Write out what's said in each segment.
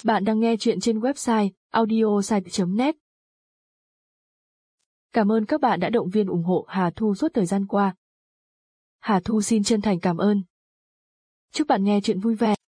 Bạn đang nghe chuyện trên website audiosite.net. Cảm ơn các bạn đã động viên ủng hộ Hà Thu suốt thời gian qua. Hà Thu xin chân thành cảm ơn. Chúc bạn nghe chuyện vui vẻ.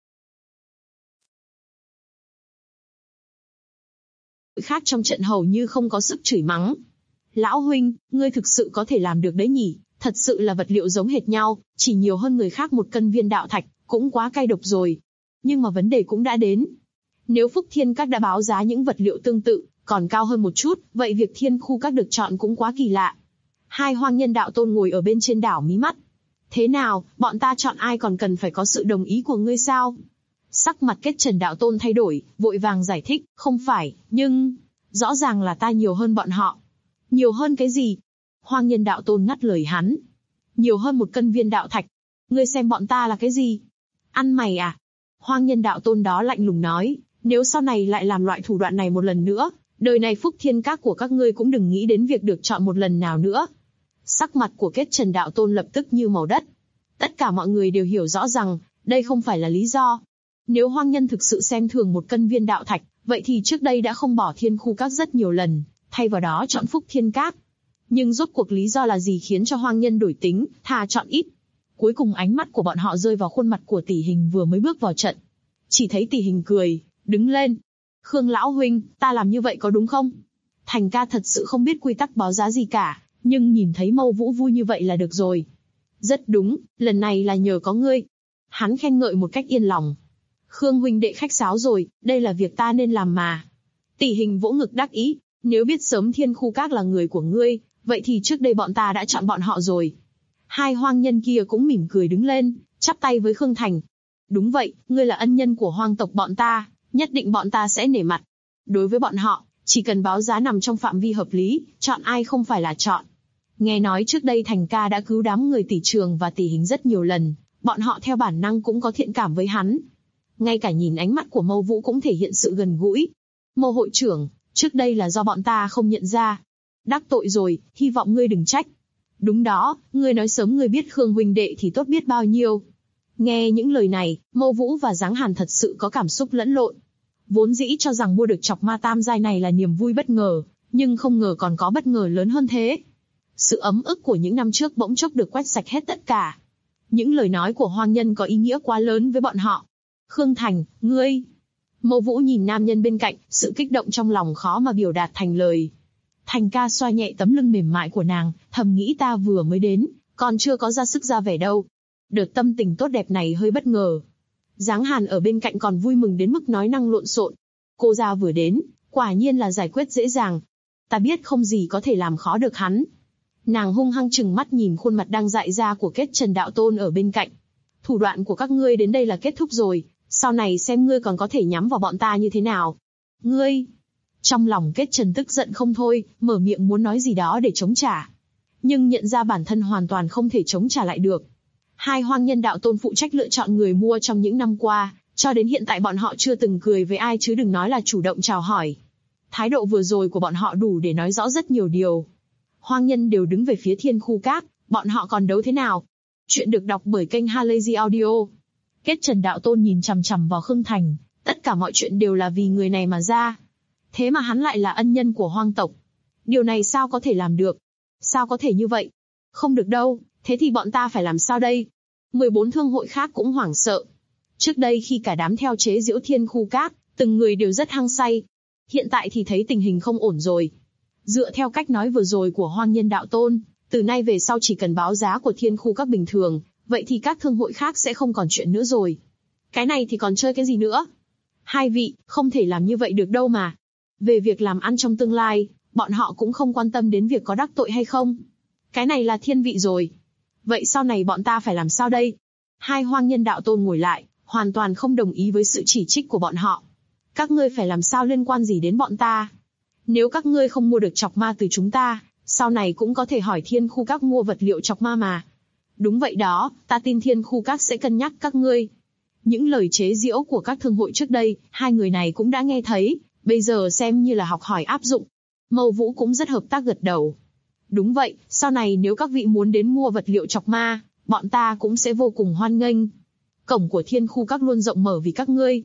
Khác trong trận hầu như không có sức chửi mắng. Lão huynh, ngươi thực sự có thể làm được đấy nhỉ? Thật sự là vật liệu giống hệt nhau, chỉ nhiều hơn người khác 1 cân viên đạo thạch, cũng quá cay độc rồi. Nhưng mà vấn đề cũng đã đến. Nếu Phúc Thiên Các đã báo giá những vật liệu tương tự, còn cao hơn một chút, vậy việc Thiên Khu Các được chọn cũng quá kỳ lạ. Hai hoang nhân đạo tôn ngồi ở bên trên đảo mí mắt. Thế nào, bọn ta chọn ai còn cần phải có sự đồng ý của ngươi sao? Sắc mặt Kết Trần đạo tôn thay đổi, vội vàng giải thích, không phải, nhưng... rõ ràng là ta nhiều hơn bọn họ. Nhiều hơn cái gì? Hoang nhân đạo tôn ngắt lời hắn. Nhiều hơn 1 cân viên đạo thạch. Ngươi xem bọn ta là cái gì? Ăn mày à? Hoang nhân đạo tôn đó lạnh lùng nói, nếu sau này lại làm loại thủ đoạn này một lần nữa, đời này Phúc Thiên Các của các ngươi cũng đừng nghĩ đến việc được chọn một lần nào nữa. Sắc mặt của Kết Trần đạo tôn lập tức như màu đất. Tất cả mọi người đều hiểu rõ rằng, đây không phải là lý do. Nếu hoang nhân thực sự xem thường 1 cân viên đạo thạch, vậy thì trước đây đã không bỏ Thiên Khu Các rất nhiều lần, thay vào đó chọn Phúc Thiên Các. Nhưng rốt cuộc lý do là gì khiến cho hoang nhân đổi tính, thà chọn ít? Cuối cùng ánh mắt của bọn họ rơi vào khuôn mặt của Tỷ Hình vừa mới bước vào trận. Chỉ thấy Tỷ Hình cười, đứng lên. Khương lão huynh, ta làm như vậy có đúng không? Thành ca thật sự không biết quy tắc báo giá gì cả, nhưng nhìn thấy Mâu Vũ vui như vậy là được rồi. Rất đúng, lần này là nhờ có ngươi. Hắn khen ngợi một cách yên lòng. Khương huynh đệ khách sáo rồi, đây là việc ta nên làm mà. Tỷ Hình vỗ ngực đắc ý, nếu biết sớm Thiên Khu Các là người của ngươi, vậy thì trước đây bọn ta đã chọn bọn họ rồi. Hai hoang nhân kia cũng mỉm cười đứng lên, chắp tay với Khương Thành. Đúng vậy, ngươi là ân nhân của hoang tộc bọn ta, nhất định bọn ta sẽ nể mặt. Đối với bọn họ, chỉ cần báo giá nằm trong phạm vi hợp lý, chọn ai không phải là chọn. Nghe nói trước đây Thành ca đã cứu đám người Tỷ Trường và Tỷ Hình rất nhiều lần, bọn họ theo bản năng cũng có thiện cảm với hắn. Ngay cả nhìn ánh mắt của Mâu Vũ cũng thể hiện sự gần gũi. Mâu hội trưởng, trước đây là do bọn ta không nhận ra. Đắc tội rồi, hy vọng ngươi đừng trách. Đúng đó, ngươi nói sớm ngươi biết Khương huynh đệ thì tốt biết bao nhiêu. Nghe những lời này, Mâu Vũ và Giáng Hàn thật sự có cảm xúc lẫn lộn. Vốn dĩ cho rằng mua được chọc ma tam giai này là niềm vui bất ngờ, nhưng không ngờ còn có bất ngờ lớn hơn thế. Sự ấm ức của những năm trước bỗng chốc được quét sạch hết tất cả. Những lời nói của hoang nhân có ý nghĩa quá lớn với bọn họ. Khương Thành, ngươi... Mâu Vũ nhìn nam nhân bên cạnh, sự kích động trong lòng khó mà biểu đạt thành lời. Thành ca xoa nhẹ tấm lưng mềm mại của nàng, thầm nghĩ ta vừa mới đến, còn chưa có ra sức ra vẻ đâu. Đợt tâm tình tốt đẹp này hơi bất ngờ. Giáng Hàn ở bên cạnh còn vui mừng đến mức nói năng lộn xộn. Cô ra vừa đến, quả nhiên là giải quyết dễ dàng. Ta biết không gì có thể làm khó được hắn. Nàng hung hăng trừng mắt nhìn khuôn mặt đang dại ra của Kết Trần đạo tôn ở bên cạnh. Thủ đoạn của các ngươi đến đây là kết thúc rồi, sau này xem ngươi còn có thể nhắm vào bọn ta như thế nào. Ngươi... Trong lòng Kết Trần tức giận không thôi, mở miệng muốn nói gì đó để chống trả. Nhưng nhận ra bản thân hoàn toàn không thể chống trả lại được. Hai hoang nhân đạo tôn phụ trách lựa chọn người mua trong những năm qua, cho đến hiện tại bọn họ chưa từng cười với ai chứ đừng nói là chủ động chào hỏi. Thái độ vừa rồi của bọn họ đủ để nói rõ rất nhiều điều. Hoang nhân đều đứng về phía Thiên Khu Các, bọn họ còn đấu thế nào? Chuyện được đọc bởi kênh Halazy Audio. Kết Trần đạo tôn nhìn chằm chằm vào Khương Thành, tất cả mọi chuyện đều là vì người này mà ra. Thế mà hắn lại là ân nhân của hoang tộc. Điều này sao có thể làm được? Sao có thể như vậy? Không được đâu, thế thì bọn ta phải làm sao đây? 14 thương hội khác cũng hoảng sợ. Trước đây khi cả đám theo chế giễu Thiên Khu Các, từng người đều rất hăng say. Hiện tại thì thấy tình hình không ổn rồi. Dựa theo cách nói vừa rồi của hoang nhân đạo tôn, từ nay về sau chỉ cần báo giá của Thiên Khu Các bình thường, vậy thì các thương hội khác sẽ không còn chuyện nữa rồi. Cái này thì còn chơi cái gì nữa? Hai vị, không thể làm như vậy được đâu mà. Về việc làm ăn trong tương lai, bọn họ cũng không quan tâm đến việc có đắc tội hay không. Cái này là thiên vị rồi. Vậy sau này bọn ta phải làm sao đây? Hai hoang nhân đạo tôn ngồi lại, hoàn toàn không đồng ý với sự chỉ trích của bọn họ. Các ngươi phải làm sao liên quan gì đến bọn ta? Nếu các ngươi không mua được chọc ma từ chúng ta, sau này cũng có thể hỏi Thiên Khu Các mua vật liệu chọc ma mà. Đúng vậy đó, ta tin Thiên Khu Các sẽ cân nhắc các ngươi. Những lời chế giễu của các thương hội trước đây, hai người này cũng đã nghe thấy, bây giờ xem như là học hỏi áp dụng. Mâu Vũ cũng rất hợp tác gật đầu. Đúng vậy, sau này nếu các vị muốn đến mua vật liệu chọc ma, bọn ta cũng sẽ vô cùng hoan nghênh. Cổng của Thiên Khu Các luôn rộng mở vì các ngươi.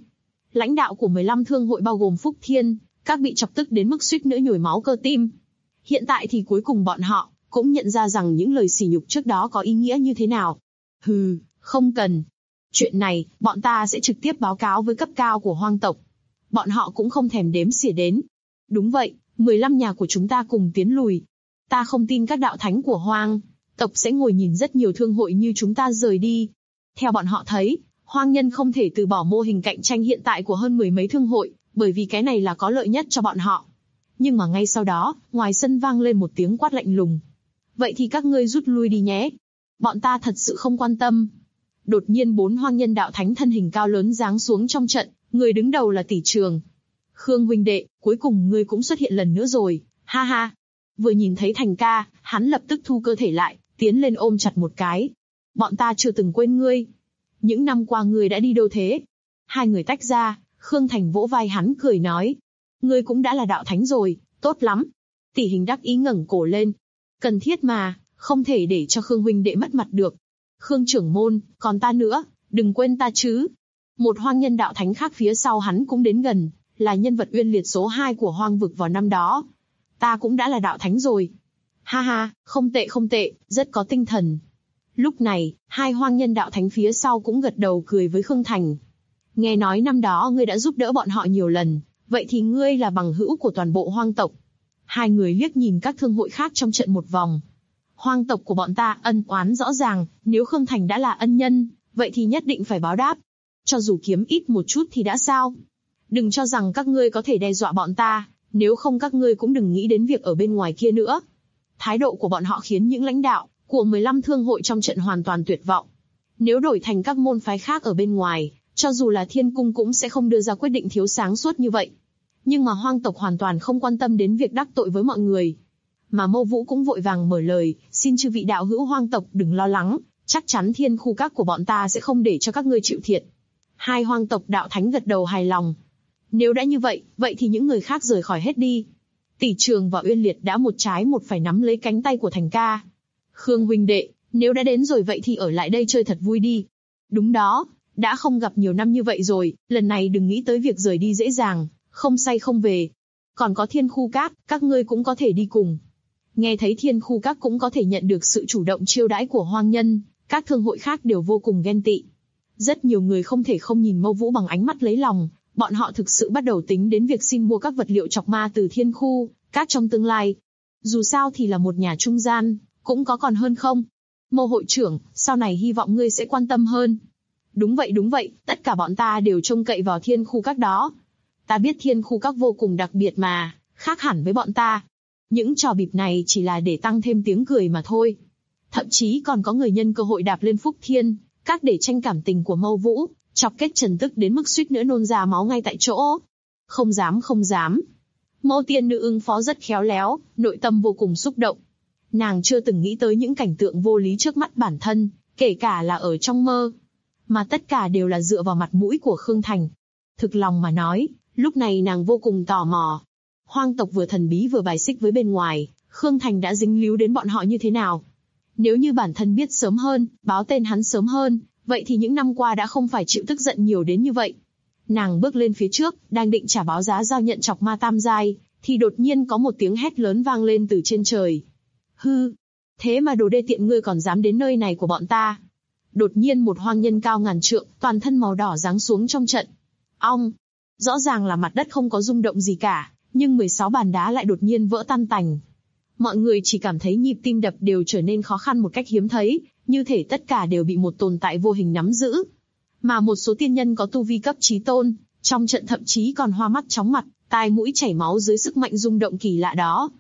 Lãnh đạo của 15 thương hội bao gồm Phúc Thiên, các bị chọc tức đến mức suýt nữa nhồi máu cơ tim. Hiện tại thì cuối cùng bọn họ cũng nhận ra rằng những lời sỉ nhục trước đó có ý nghĩa như thế nào. Hừ, không cần. Chuyện này, bọn ta sẽ trực tiếp báo cáo với cấp cao của Hoang tộc. Bọn họ cũng không thèm đếm xỉa đến. Đúng vậy, 15 nhà của chúng ta cùng tiến lùi. Ta không tin các đạo thánh của Hoang tộc sẽ ngồi nhìn rất nhiều thương hội như chúng ta rời đi. Theo bọn họ thấy, Hoang nhân không thể từ bỏ mô hình cạnh tranh hiện tại của hơn 10 mấy thương hội, bởi vì cái này là có lợi nhất cho bọn họ. Nhưng mà ngay sau đó, ngoài sân vang lên một tiếng quát lạnh lùng. Vậy thì các ngươi rút lui đi nhé. Bọn ta thật sự không quan tâm. Đột nhiên 4 hoang nhân đạo thánh thân hình cao lớn giáng xuống trong trận, người đứng đầu là Tỷ Trường. Khương huynh đệ, cuối cùng ngươi cũng xuất hiện lần nữa rồi, ha ha. Vừa nhìn thấy Thành ca, hắn lập tức thu cơ thể lại, tiến lên ôm chặt một cái. Bọn ta chưa từng quên ngươi. Những năm qua ngươi đã đi đâu thế? Hai người tách ra, Khương Thành vỗ vai hắn cười nói. Ngươi cũng đã là đạo thánh rồi, tốt lắm. Tỷ Hình đắc ý ngẩng cổ lên. Cần thiết mà, không thể để cho Khương huynh đệ mất mặt được. Khương trưởng môn, còn ta nữa, đừng quên ta chứ. Một hoang nhân đạo thánh khác phía sau hắn cũng đến gần, là nhân vật uyên liệt số 2 của hoang vực vào năm đó. Ta cũng đã là đạo thánh rồi. Ha ha, không tệ, rất có tinh thần. Lúc này, hai hoang nhân đạo thánh phía sau cũng gật đầu cười với Khương Thành. Nghe nói năm đó ngươi đã giúp đỡ bọn họ nhiều lần, vậy thì ngươi là bằng hữu của toàn bộ hoang tộc. Hai người liếc nhìn các thương hội khác trong trận một vòng. Hoang tộc của bọn ta ân oán rõ ràng, nếu Khương Thành đã là ân nhân, vậy thì nhất định phải báo đáp. Cho dù kiếm ít một chút thì đã sao? Đừng cho rằng các ngươi có thể đe dọa bọn ta, nếu không các ngươi cũng đừng nghĩ đến việc ở bên ngoài kia nữa. Thái độ của bọn họ khiến những lãnh đạo của 15 thương hội trong trận hoàn toàn tuyệt vọng. Nếu đổi thành các môn phái khác ở bên ngoài, cho dù là Thiên Cung cũng sẽ không đưa ra quyết định thiếu sáng suốt như vậy. Nhưng mà hoang tộc hoàn toàn không quan tâm đến việc đắc tội với mọi người. Mà Mâu Vũ cũng vội vàng mở lời, xin chư vị đạo hữu hoang tộc đừng lo lắng, chắc chắn thiên khu các của bọn ta sẽ không để cho các ngươi chịu thiệt. Hai hoang tộc đạo thánh gật đầu hài lòng. Nếu đã như vậy, vậy thì những người khác rời khỏi hết đi. Tỷ Trường và Uyên Liệt đã một trái một phải nắm lấy cánh tay của Thành ca. Khương huynh đệ, nếu đã đến rồi vậy thì ở lại đây chơi thật vui đi. Đúng đó, đã không gặp nhiều năm như vậy rồi, lần này đừng nghĩ tới việc rời đi dễ dàng, không say không về. Còn có thiên khu các ngươi cũng có thể đi cùng. Nghe thấy thiên khu các cũng có thể nhận được sự chủ động chiêu đãi của hoang nhân, các thương hội khác đều vô cùng ghen tị. Rất nhiều người không thể không nhìn Mâu Vũ bằng ánh mắt lấy lòng, bọn họ thực sự bắt đầu tính đến việc xin mua các vật liệu chọc ma từ thiên khu các trong tương lai. Dù sao thì là một nhà trung gian, cũng có còn hơn không? Mâu hội trưởng, sau này hy vọng ngươi sẽ quan tâm hơn. Đúng vậy, tất cả bọn ta đều trông cậy vào thiên khu các đó. Ta biết thiên khu các vô cùng đặc biệt mà, khác hẳn với bọn ta. Những trò bịp này chỉ là để tăng thêm tiếng cười mà thôi. Thậm chí còn có người nhân cơ hội đạp lên Phúc Thiên các để tranh cảm tình của Mâu Vũ, chọc kết Trần tức đến mức suýt nữa nôn ra máu ngay tại chỗ. Không dám. Mâu Tiên Nữ ứng phó rất khéo léo, nội tâm vô cùng xúc động. Nàng chưa từng nghĩ tới những cảnh tượng vô lý trước mắt bản thân, kể cả là ở trong mơ. Mà tất cả đều là dựa vào mặt mũi của Khương Thành. Thực lòng mà nói, lúc này nàng vô cùng tò mò. Hoang tộc vừa thần bí vừa bài xích với bên ngoài, Khương Thành đã dính líu đến bọn họ như thế nào? Nếu như bản thân biết sớm hơn, báo tên hắn sớm hơn, vậy thì những năm qua đã không phải chịu tức giận nhiều đến như vậy. Nàng bước lên phía trước, đang định trả báo giá giao nhận chọc ma tam giai, thì đột nhiên có một tiếng hét lớn vang lên từ trên trời. Hư! Thế mà đồ đê tiện ngươi còn dám đến nơi này của bọn ta? Đột nhiên một hoang nhân cao ngàn trượng, toàn thân màu đỏ giáng xuống trong trận. Ong! Rõ ràng là mặt đất không có rung động gì cả, nhưng 16 bàn đá lại đột nhiên vỡ tan tành. Mọi người chỉ cảm thấy nhịp tim đập đều trở nên khó khăn một cách hiếm thấy, như thể tất cả đều bị một tồn tại vô hình nắm giữ. Mà một số tiên nhân có tu vi cấp chí tôn, trong trận thậm chí còn hoa mắt chóng mặt, tai mũi chảy máu dưới sức mạnh rung động kỳ lạ đó.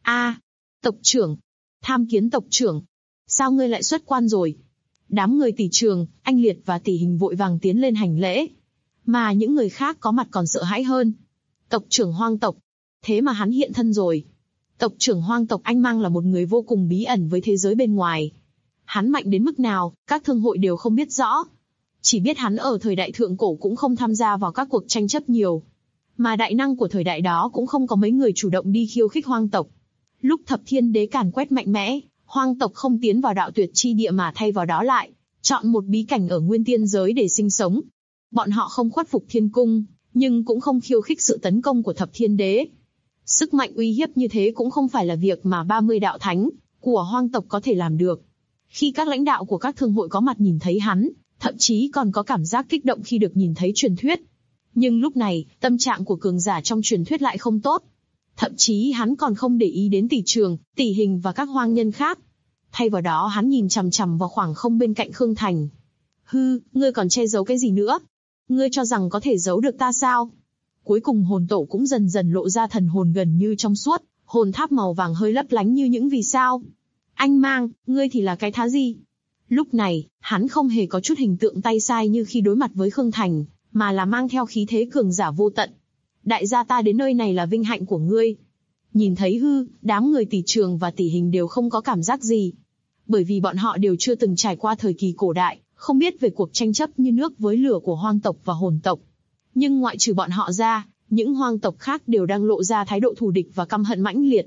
Tộc trưởng! Tham Kiến tộc trưởng! Sao ngươi lại xuất quan rồi? Đám người Tỷ Trường, Anh Liệt và Tỷ Hình vội vàng tiến lên hành lễ. Mà những người khác có mặt còn sợ hãi hơn. Tộc trưởng hoang tộc! Thế mà hắn hiện thân rồi. Tộc trưởng hoang tộc Anh Mang là một người vô cùng bí ẩn với thế giới bên ngoài. Hắn mạnh đến mức nào, các thương hội đều không biết rõ. Chỉ biết hắn ở thời đại thượng cổ cũng không tham gia vào các cuộc tranh chấp nhiều. Mà đại năng của thời đại đó cũng không có mấy người chủ động đi khiêu khích hoang tộc. Lúc Thập Thiên Đế càn quét mạnh mẽ, hoang tộc không tiến vào đạo tuyệt chi địa mà thay vào đó lại chọn một bí cảnh ở nguyên tiên giới để sinh sống. Bọn họ không khuất phục Thiên Cung, nhưng cũng không khiêu khích sự tấn công của Thập Thiên Đế. Sức mạnh uy hiếp như thế cũng không phải là việc mà 30 đạo thánh của hoang tộc có thể làm được. Khi các lãnh đạo của các thương hội có mặt nhìn thấy hắn, thậm chí còn có cảm giác kích động khi được nhìn thấy truyền thuyết. Nhưng lúc này, tâm trạng của cường giả trong truyền thuyết lại không tốt. Thậm chí hắn còn không để ý đến Tỷ Trường, Tỷ Hình và các hoang nhân khác. Thay vào đó hắn nhìn chằm chằm vào khoảng không bên cạnh Khương Thành. Hư, ngươi còn che giấu cái gì nữa? Ngươi cho rằng có thể giấu được ta sao? Cuối cùng hồn tổ cũng dần dần lộ ra thần hồn gần như trong suốt, hồn tháp màu vàng hơi lấp lánh như những vì sao. Anh Mang, ngươi thì là cái thá gì? Lúc này, hắn không hề có chút hình tượng tay sai như khi đối mặt với Khương Thành, mà là mang theo khí thế cường giả vô tận. Đại gia ta đến nơi này là vinh hạnh của ngươi. Nhìn thấy Hư, đám người Tỷ Trường và Tỷ Hình đều không có cảm giác gì. Bởi vì bọn họ đều chưa từng trải qua thời kỳ cổ đại, không biết về cuộc tranh chấp như nước với lửa của hoang tộc và hồn tộc. Nhưng ngoại trừ bọn họ ra, những hoang tộc khác đều đang lộ ra thái độ thù địch và căm hận mãnh liệt.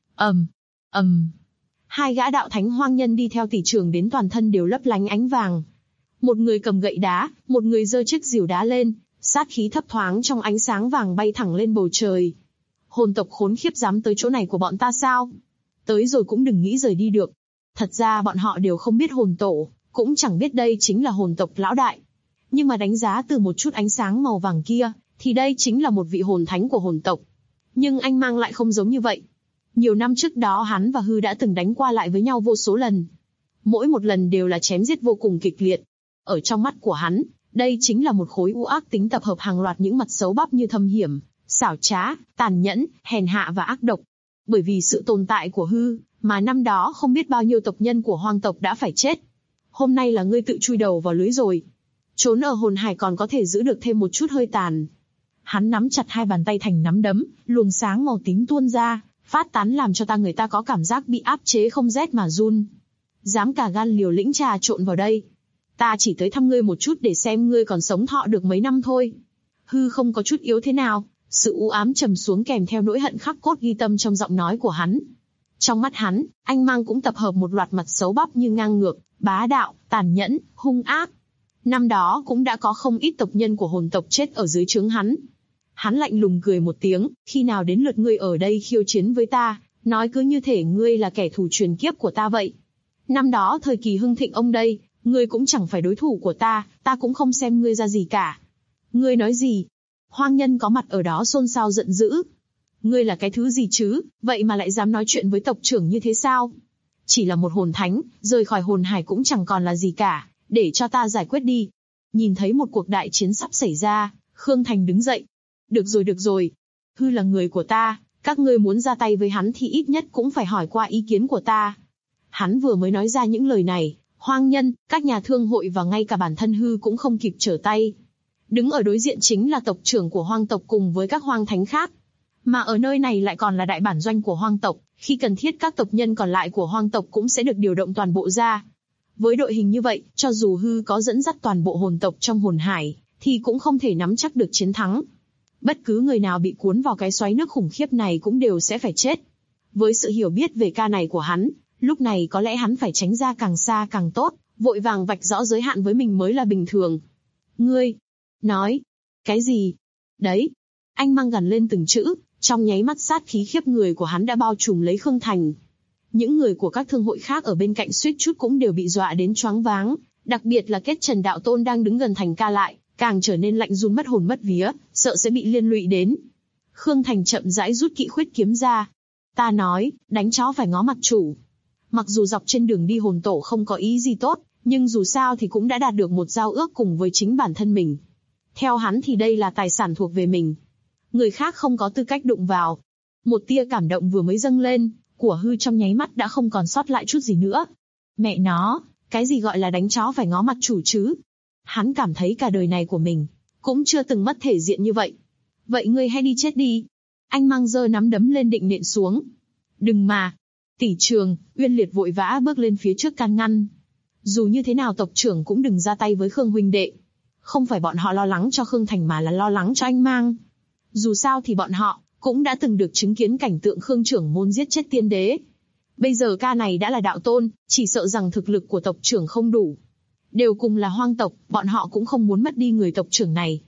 Hai gã đạo thánh hoang nhân đi theo Tỷ Trường đến toàn thân đều lấp lánh ánh vàng. Một người cầm gậy đá, một người giơ chiếc rìu đá lên, sát khí thấp thoáng trong ánh sáng vàng bay thẳng lên bầu trời. Hồn tộc khốn khiếp dám tới chỗ này của bọn ta sao? Tới rồi cũng đừng nghĩ rời đi được. Thật ra bọn họ đều không biết hồn tổ, cũng chẳng biết đây chính là hồn tộc lão đại. Nhưng mà đánh giá từ một chút ánh sáng màu vàng kia, thì đây chính là một vị hồn thánh của hồn tộc. Nhưng anh Mang lại không giống như vậy. Nhiều năm trước đó hắn và Hư đã từng đánh qua lại với nhau vô số lần. Mỗi một lần đều là chém giết vô cùng kịch liệt. Ở trong mắt của hắn, đây chính là một khối u ác tính tập hợp hàng loạt những mặt xấu bắp như thâm hiểm, xảo trá, tàn nhẫn, hèn hạ và ác độc. Bởi vì sự tồn tại của Hư, mà năm đó không biết bao nhiêu tộc nhân của hoang tộc đã phải chết. Hôm nay là ngươi tự chui đầu vào lưới rồi. Trốn ở hồn hải còn có thể giữ được thêm một chút hơi tàn. Hắn nắm chặt hai bàn tay thành nắm đấm, luồng sáng màu tím tuôn ra, phát tán làm cho người ta có cảm giác bị áp chế không rét mà run. Dám cả gan liều lĩnh trà trộn vào đây. Ta chỉ tới thăm ngươi một chút để xem ngươi còn sống thọ được mấy năm thôi. Hư không có chút yếu thế nào, sự u ám trầm xuống kèm theo nỗi hận khắc cốt ghi tâm trong giọng nói của hắn. Trong mắt hắn, anh Mang cũng tập hợp một loạt mặt xấu bắp như ngang ngược, bá đạo, tàn nhẫn, hung ác. Năm đó cũng đã có không ít tộc nhân của hồn tộc chết ở dưới trướng hắn. Hắn lạnh lùng cười một tiếng, khi nào đến lượt ngươi ở đây khiêu chiến với ta, nói cứ như thể ngươi là kẻ thù truyền kiếp của ta vậy. Năm đó thời kỳ hưng thịnh ông đây, ngươi cũng chẳng phải đối thủ của ta cũng không xem ngươi ra gì cả. Ngươi nói gì? Hoang nhân có mặt ở đó xôn xao giận dữ. Ngươi là cái thứ gì chứ, vậy mà lại dám nói chuyện với tộc trưởng như thế sao? Chỉ là một hồn thánh, rời khỏi hồn hải cũng chẳng còn là gì cả, để cho ta giải quyết đi. Nhìn thấy một cuộc đại chiến sắp xảy ra, Khương Thành đứng dậy. Được rồi. Hư là người của ta, các ngươi muốn ra tay với hắn thì ít nhất cũng phải hỏi qua ý kiến của ta. Hắn vừa mới nói ra những lời này, hoang nhân, các nhà thương hội và ngay cả bản thân Hư cũng không kịp trở tay. Đứng ở đối diện chính là tộc trưởng của hoang tộc cùng với các hoang thánh khác. Mà ở nơi này lại còn là đại bản doanh của hoang tộc, khi cần thiết các tộc nhân còn lại của hoang tộc cũng sẽ được điều động toàn bộ ra. Với đội hình như vậy, cho dù Hư có dẫn dắt toàn bộ hồn tộc trong hồn hải, thì cũng không thể nắm chắc được chiến thắng. Bất cứ người nào bị cuốn vào cái xoáy nước khủng khiếp này cũng đều sẽ phải chết. Với sự hiểu biết về ca này của hắn, lúc này có lẽ hắn phải tránh ra càng xa càng tốt, vội vàng vạch rõ giới hạn với mình mới là bình thường. Ngươi, nói, cái gì? Đấy, anh Mang gằn lên từng chữ, trong nháy mắt sát khí khiếp người của hắn đã bao trùm lấy Khương Thành. Những người của các thương hội khác ở bên cạnh suýt chút cũng đều bị dọa đến choáng váng, đặc biệt là Kết Trần Đạo Tôn đang đứng gần Thành Ca lại, càng trở nên lạnh run mất hồn mất vía, sợ sẽ bị liên lụy đến. Khương Thành chậm rãi rút kỵ khuyết kiếm ra. Ta nói, đánh chó phải ngó mặt chủ. Mặc dù dọc trên đường đi hồn tổ không có ý gì tốt, nhưng dù sao thì cũng đã đạt được một giao ước cùng với chính bản thân mình. Theo hắn thì đây là tài sản thuộc về mình. Người khác không có tư cách đụng vào. Một tia cảm động vừa mới dâng lên, của Hư trong nháy mắt đã không còn sót lại chút gì nữa. Mẹ nó, cái gì gọi là đánh chó phải ngó mặt chủ chứ? Hắn cảm thấy cả đời này của mình cũng chưa từng mất thể diện như vậy. Vậy ngươi hãy đi chết đi. Anh Mang giơ nắm đấm lên định nện xuống. Đừng mà. Tỷ Trường, Uyên Liệt vội vã bước lên phía trước can ngăn. Dù như thế nào tộc trưởng cũng đừng ra tay với Khương huynh đệ. Không phải bọn họ lo lắng cho Khương Thành mà là lo lắng cho anh Mang. Dù sao thì bọn họ cũng đã từng được chứng kiến cảnh tượng Khương trưởng môn giết chết tiên đế. Bây giờ ca này đã là đạo tôn, chỉ sợ rằng thực lực của tộc trưởng không đủ. Đều cùng là hoang tộc, bọn họ cũng không muốn mất đi người tộc trưởng này.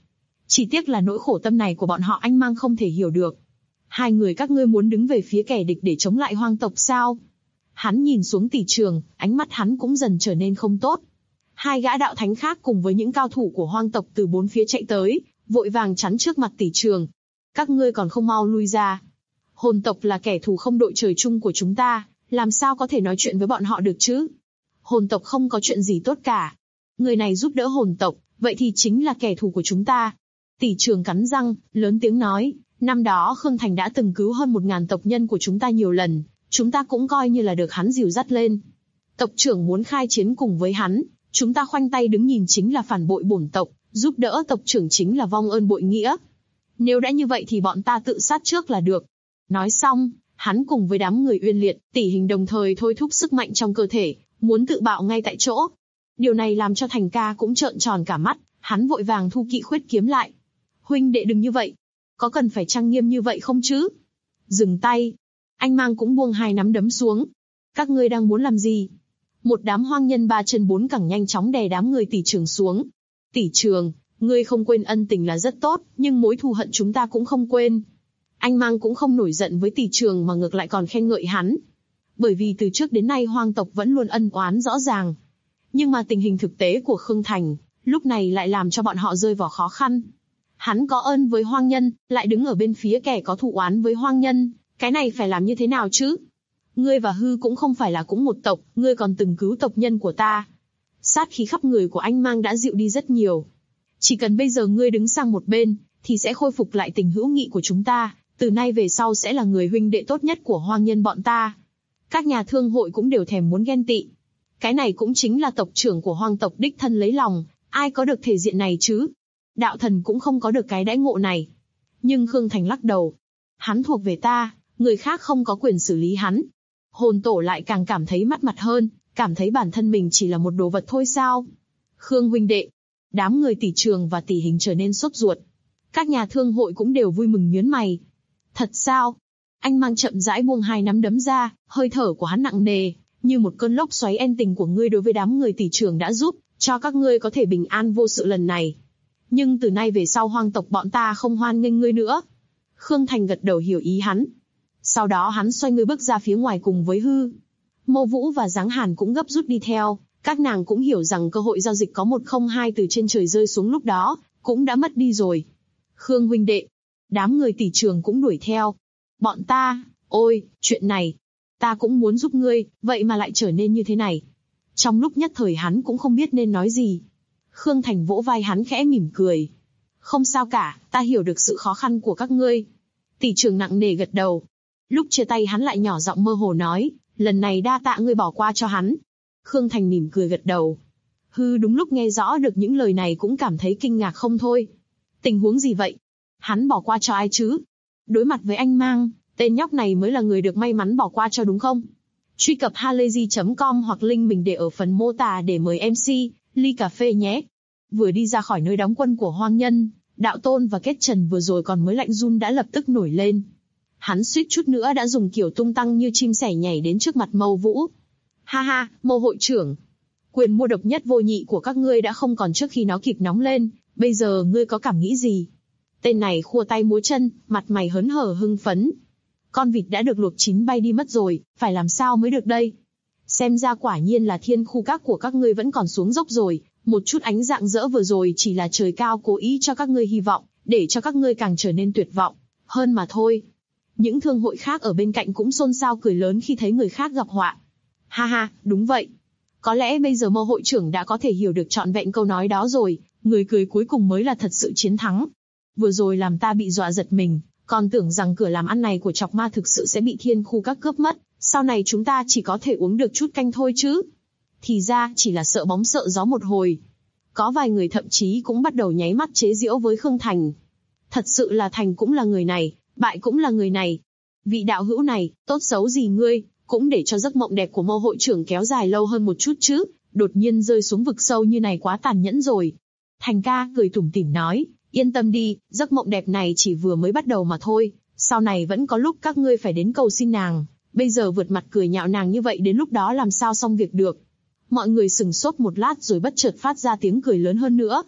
Chỉ tiếc là nỗi khổ tâm này của bọn họ anh Mang không thể hiểu được. Hai người các ngươi muốn đứng về phía kẻ địch để chống lại hoang tộc sao? Hắn nhìn xuống Tỷ Trường, ánh mắt hắn cũng dần trở nên không tốt. Hai gã đạo thánh khác cùng với những cao thủ của hoang tộc từ bốn phía chạy tới, vội vàng chắn trước mặt Tỷ Trường. Các ngươi còn không mau lui ra. Hồn tộc là kẻ thù không đội trời chung của chúng ta, làm sao có thể nói chuyện với bọn họ được chứ? Hồn tộc không có chuyện gì tốt cả. Người này giúp đỡ hồn tộc, vậy thì chính là kẻ thù của chúng ta. Tỷ Trường cắn răng, lớn tiếng nói, năm đó Khương Thành đã từng cứu hơn 1000 tộc nhân của chúng ta nhiều lần, chúng ta cũng coi như là được hắn dìu dắt lên. Tộc trưởng muốn khai chiến cùng với hắn, chúng ta khoanh tay đứng nhìn chính là phản bội bổn tộc, giúp đỡ tộc trưởng chính là vong ơn bội nghĩa. Nếu đã như vậy thì bọn ta tự sát trước là được. Nói xong, hắn cùng với đám người Uyên Liệt, Tỷ Hình đồng thời thôi thúc sức mạnh trong cơ thể, muốn tự bạo ngay tại chỗ. Điều này làm cho Thành Ca cũng trợn tròn cả mắt, hắn vội vàng thu kỵ khuyết kiếm lại. Huynh đệ đừng như vậy, có cần phải trang nghiêm như vậy không chứ? Dừng tay. Anh Mang cũng buông hai nắm đấm xuống. Các ngươi đang muốn làm gì? Một đám hoang nhân ba chân bốn cẳng nhanh chóng đè đám người Tỷ Trường xuống. Tỷ Trường, ngươi không quên ân tình là rất tốt, nhưng mối thù hận chúng ta cũng không quên. Anh Mang cũng không nổi giận với Tỷ Trường mà ngược lại còn khen ngợi hắn. Bởi vì từ trước đến nay hoang tộc vẫn luôn ân oán rõ ràng. Nhưng mà tình hình thực tế của Khương Thành, lúc này lại làm cho bọn họ rơi vào khó khăn. Hắn có ơn với hoang nhân, lại đứng ở bên phía kẻ có thù oán với hoang nhân, cái này phải làm như thế nào chứ? Ngươi và Hư cũng không phải là cũng một tộc, ngươi còn từng cứu tộc nhân của ta. Sát khí khắp người của anh Mang đã dịu đi rất nhiều. Chỉ cần bây giờ ngươi đứng sang một bên, thì sẽ khôi phục lại tình hữu nghị của chúng ta, từ nay về sau sẽ là người huynh đệ tốt nhất của hoang nhân bọn ta. Các nhà thương hội cũng đều thèm muốn ghen tị. Cái này cũng chính là tộc trưởng của hoang tộc đích thân lấy lòng, ai có được thể diện này chứ? Đạo thần cũng không có được cái đãi ngộ này. Nhưng Khương Thành lắc đầu. Hắn thuộc về ta, người khác không có quyền xử lý hắn. Hồn tổ lại càng cảm thấy mất mặt hơn, cảm thấy bản thân mình chỉ là một đồ vật thôi sao? Khương huynh đệ. Đám người Tỷ Trường và Tỷ Hình trở nên sốt ruột. Các nhà thương hội cũng đều vui mừng nhướng mày. Thật sao? Anh Mang chậm rãi buông hai nắm đấm ra, hơi thở của hắn nặng nề, như một cơn lốc xoáy ân tình của ngươi đối với đám người Tỷ Trường đã giúp cho các ngươi có thể bình an vô sự lần này. Nhưng từ nay về sau hoang tộc bọn ta không hoan nghênh ngươi nữa. Khương Thành gật đầu hiểu ý hắn. Sau đó hắn xoay người bước ra phía ngoài cùng với Hư. Mâu Vũ và Giáng Hàn cũng gấp rút đi theo, các nàng cũng hiểu rằng cơ hội giao dịch có 102 từ trên trời rơi xuống lúc đó, cũng đã mất đi rồi. Khương huynh đệ, đám người Tỷ Trường cũng đuổi theo. Bọn ta, ôi, chuyện này, ta cũng muốn giúp ngươi, vậy mà lại trở nên như thế này. Trong lúc nhất thời hắn cũng không biết nên nói gì. Khương Thành vỗ vai hắn khẽ mỉm cười. Không sao cả, ta hiểu được sự khó khăn của các ngươi. Tỷ Trường nặng nề gật đầu. Lúc chia tay hắn lại nhỏ giọng mơ hồ nói, lần này đa tạ ngươi bỏ qua cho hắn. Khương Thành mỉm cười gật đầu. Hư đúng lúc nghe rõ được những lời này cũng cảm thấy kinh ngạc không thôi. Tình huống gì vậy? Hắn bỏ qua cho ai chứ? Đối mặt với anh Mang, tên nhóc này mới là người được may mắn bỏ qua cho đúng không? Truy cập halayzi.com hoặc link mình để ở phần mô tả để mời MC, ly cà phê nhé. Vừa đi ra khỏi nơi đóng quân của hoang nhân, Đạo Tôn và Kết Trần vừa rồi còn mới lạnh run đã lập tức nổi lên. Hắn suýt chút nữa đã dùng kiểu tung tăng như chim sẻ nhảy đến trước mặt Mâu Vũ. Ha ha, Mâu hội trưởng. Quyền mua độc nhất vô nhị của các ngươi đã không còn trước khi nó kịp nóng lên, bây giờ ngươi có cảm nghĩ gì? Tên này khua tay múa chân, mặt mày hớn hở hưng phấn. Con vịt đã được luộc chín bay đi mất rồi, phải làm sao mới được đây? Xem ra quả nhiên là thiên khu các của các ngươi vẫn còn xuống dốc rồi, một chút ánh rạng rỡ vừa rồi chỉ là trời cao cố ý cho các ngươi hy vọng, để cho các ngươi càng trở nên tuyệt vọng hơn mà thôi. Những thương hội khác ở bên cạnh cũng xôn xao cười lớn khi thấy người khác gặp họa. Ha ha, đúng vậy. Có lẽ bây giờ Mâu hội trưởng đã có thể hiểu được trọn vẹn câu nói đó rồi, người cười cuối cùng mới là thật sự chiến thắng. Vừa rồi làm ta bị dọa giật mình, còn tưởng rằng cửa làm ăn này của chọc ma thực sự sẽ bị thiên khu các cướp mất, sau này chúng ta chỉ có thể uống được chút canh thôi chứ. Thì ra chỉ là sợ bóng sợ gió một hồi. Có vài người thậm chí cũng bắt đầu nháy mắt chế giễu với Khương Thành. Thật sự là thành cũng là người này, bại cũng là người này. Vị đạo hữu này, tốt xấu gì ngươi, cũng để cho giấc mộng đẹp của Mâu hội trưởng kéo dài lâu hơn một chút chứ, đột nhiên rơi xuống vực sâu như này quá tàn nhẫn rồi. Thành ca cười tủm tỉm nói, yên tâm đi, giấc mộng đẹp này chỉ vừa mới bắt đầu mà thôi, sau này vẫn có lúc các ngươi phải đến cầu xin nàng, bây giờ vượt mặt cười nhạo nàng như vậy đến lúc đó làm sao xong việc được. Mọi người sừng sốt một lát rồi bất chợt phát ra tiếng cười lớn hơn nữa.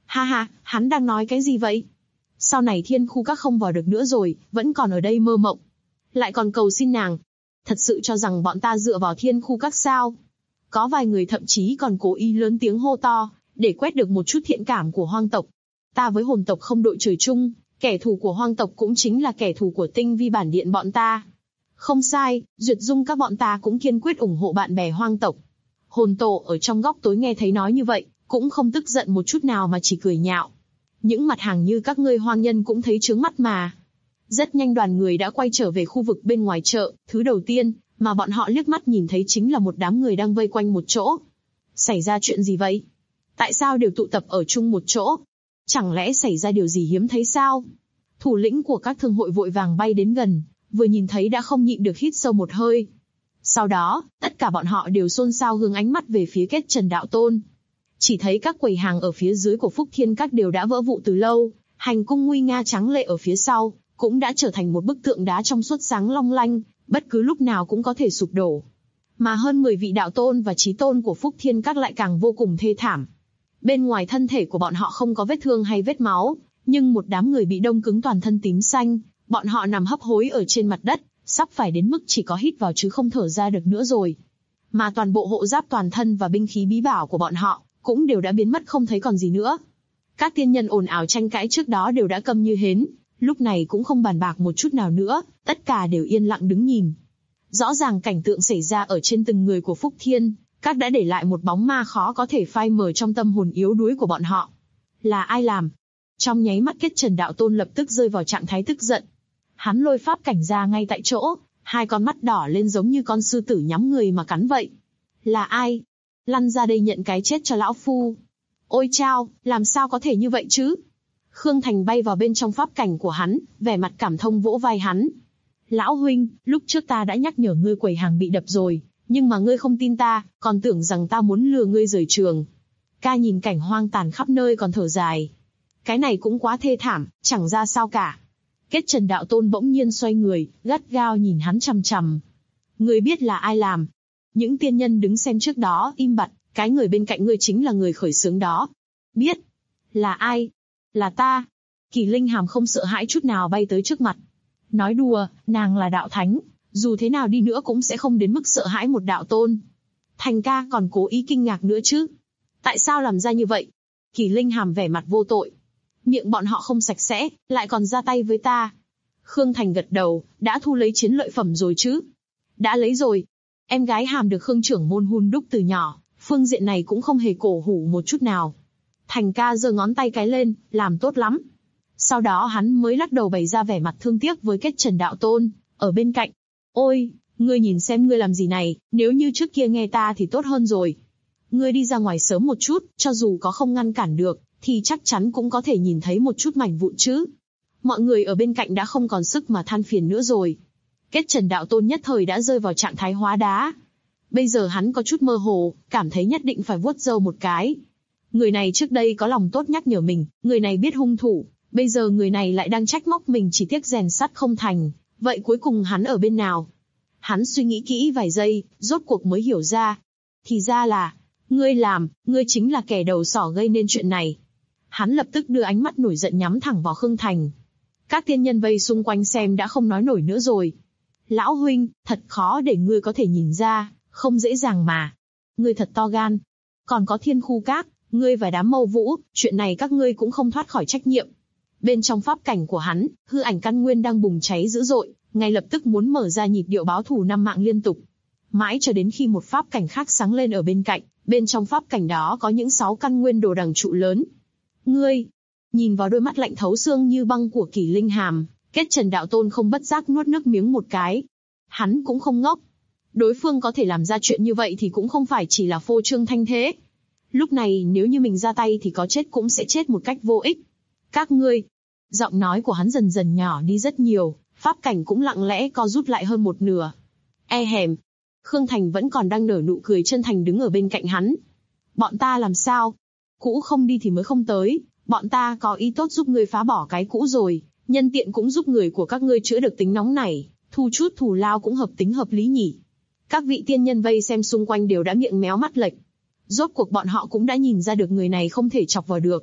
Ha ha, hắn đang nói cái gì vậy? Sau này Thiên Khu Các không vào được nữa rồi, vẫn còn ở đây mơ mộng. Lại còn cầu xin nàng. Thật sự cho rằng bọn ta dựa vào Thiên Khu Các sao? Có vài người thậm chí còn cố ý lớn tiếng hô to, để quét được một chút thiện cảm của hoang tộc. Ta với hồn tộc không đội trời chung, kẻ thù của hoang tộc cũng chính là kẻ thù của tinh vi bản điện bọn ta. Không sai, Duyệt Dung các bọn ta cũng kiên quyết ủng hộ bạn bè hoang tộc. Hồn tổ ở trong góc tối nghe thấy nói như vậy, cũng không tức giận một chút nào mà chỉ cười nhạo. Những mặt hàng như các ngươi hoang nhân cũng thấy chướng mắt mà. Rất nhanh đoàn người đã quay trở về khu vực bên ngoài chợ, thứ đầu tiên mà bọn họ liếc mắt nhìn thấy chính là một đám người đang vây quanh một chỗ. Xảy ra chuyện gì vậy? Tại sao đều tụ tập ở chung một chỗ? Chẳng lẽ xảy ra điều gì hiếm thấy sao? Thủ lĩnh của các thương hội vội vàng bay đến gần, vừa nhìn thấy đã không nhịn được hít sâu một hơi. Sau đó, tất cả bọn họ đều xôn xao hướng ánh mắt về phía Kết Trần Đạo Tôn. Chỉ thấy các quầy hàng ở phía dưới của Phúc Thiên Các đều đã vỡ vụn từ lâu, hành cung nguy nga tráng lệ ở phía sau, cũng đã trở thành một bức tượng đá trong suốt sáng long lanh, bất cứ lúc nào cũng có thể sụp đổ. Mà hơn 10 vị đạo tôn và chí tôn của Phúc Thiên Các lại càng vô cùng thê thảm. Bên ngoài thân thể của bọn họ không có vết thương hay vết máu, nhưng một đám người bị đông cứng toàn thân tím xanh, bọn họ nằm hấp hối ở trên mặt đất, sắp phải đến mức chỉ có hít vào chứ không thở ra được nữa rồi. Mà toàn bộ hộ giáp toàn thân và binh khí bí bảo của bọn họ cũng đều đã biến mất không thấy còn gì nữa. Các tiên nhân ồn ào tranh cãi trước đó đều đã câm như hến, lúc này cũng không bàn bạc một chút nào nữa, tất cả đều yên lặng đứng nhìn. Rõ ràng cảnh tượng xảy ra ở trên từng người của Phúc Thiên Các đã để lại một bóng ma khó có thể phai mờ trong tâm hồn yếu đuối của bọn họ. Là ai làm? Trong nháy mắt Kết Trần Đạo Tôn lập tức rơi vào trạng thái tức giận. Hắn lôi pháp cảnh ra ngay tại chỗ, hai con mắt đỏ lên giống như con sư tử nhắm người mà cắn vậy. Là ai? Lăn ra đây nhận cái chết cho lão phu. Ôi chao, làm sao có thể như vậy chứ? Khương Thành bay vào bên trong pháp cảnh của hắn, vẻ mặt cảm thông vỗ vai hắn. Lão huynh, lúc trước ta đã nhắc nhở ngươi quầy hàng bị đập rồi, nhưng mà ngươi không tin ta, còn tưởng rằng ta muốn lừa ngươi rời trường. Ca nhìn cảnh hoang tàn khắp nơi còn thở dài. Cái này cũng quá thê thảm, chẳng ra sao cả. Kết Trần Đạo Tôn bỗng nhiên xoay người, gắt gao nhìn hắn chằm chằm. Ngươi biết là ai làm? Những tiên nhân đứng xem trước đó im bặt, cái người bên cạnh ngươi chính là người khởi xướng đó. Biết. Là ai? Là ta. Kỳ Linh Hàm không sợ hãi chút nào bay tới trước mặt. Nói đùa, nàng là đạo thánh, dù thế nào đi nữa cũng sẽ không đến mức sợ hãi một đạo tôn. Thành ca còn cố ý kinh ngạc nữa chứ. Tại sao làm ra như vậy? Kỳ Linh Hàm vẻ mặt vô tội. Miệng bọn họ không sạch sẽ, lại còn ra tay với ta. Khương Thành gật đầu, đã thu lấy chiến lợi phẩm rồi chứ? Đã lấy rồi. Em gái Hàm được Khương trưởng môn hun đúc từ nhỏ, phương diện này cũng không hề cổ hủ một chút nào. Thành ca giơ ngón tay cái lên, làm tốt lắm. Sau đó hắn mới lắc đầu bày ra vẻ mặt thương tiếc với Kết Trần Đạo Tôn, ở bên cạnh. Ôi, ngươi nhìn xem ngươi làm gì này, nếu như trước kia nghe ta thì tốt hơn rồi. Ngươi đi ra ngoài sớm một chút, cho dù có không ngăn cản được, thì chắc chắn cũng có thể nhìn thấy một chút mảnh vụn chứ. Mọi người ở bên cạnh đã không còn sức mà than phiền nữa rồi. Kết Trần Đạo Tôn nhất thời đã rơi vào trạng thái hóa đá. Bây giờ hắn có chút mơ hồ, cảm thấy nhất định phải vuốt râu một cái. Người này trước đây có lòng tốt nhắc nhở mình, người này biết hung thủ, bây giờ người này lại đang trách móc mình chỉ tiếc rèn sắt không thành, vậy cuối cùng hắn ở bên nào? Hắn suy nghĩ kỹ vài giây, rốt cuộc mới hiểu ra. Thì ra là, ngươi làm, ngươi chính là kẻ đầu sỏ gây nên chuyện này. Hắn lập tức đưa ánh mắt nổi giận nhắm thẳng vào Khương Thành. Các tiên nhân vây xung quanh xem đã không nói nổi nữa rồi. Lão huynh, thật khó để ngươi có thể nhìn ra, không dễ dàng mà. Ngươi thật to gan. Còn có Thiên Khu Các, ngươi và đám Mâu Vũ, chuyện này các ngươi cũng không thoát khỏi trách nhiệm. Bên trong pháp cảnh của hắn, hư ảnh căn nguyên đang bùng cháy dữ dội, ngay lập tức muốn mở ra nhịp điệu báo thù 5 mạng liên tục. Mãi cho đến khi một pháp cảnh khác sáng lên ở bên cạnh, bên trong pháp cảnh đó có những 6 căn nguyên đồ đằng trụ lớn. Ngươi, nhìn vào đôi mắt lạnh thấu xương như băng của Kỳ Linh Hàm, Kết Trần Đạo Tôn không bất giác nuốt nước miếng một cái. Hắn cũng không ngốc. Đối phương có thể làm ra chuyện như vậy thì cũng không phải chỉ là phô trương thanh thế. Lúc này nếu như mình ra tay thì có chết cũng sẽ chết một cách vô ích. Các ngươi, giọng nói của hắn dần dần nhỏ đi rất nhiều, pháp cảnh cũng lặng lẽ co rút lại hơn một nửa. E hèm. Khương Thành vẫn còn đang nở nụ cười chân thành đứng ở bên cạnh hắn. Bọn ta làm sao? Cũ không đi thì mới không tới, bọn ta có ý tốt giúp ngươi phá bỏ cái cũ rồi, nhân tiện cũng giúp người của các ngươi chữa được tính nóng này, thu chút thù lao cũng hợp tính hợp lý nhỉ. Các vị tiên nhân vây xem xung quanh đều đã miệng méo mắt lệch. Rốt cuộc bọn họ cũng đã nhìn ra được người này không thể chọc vào được.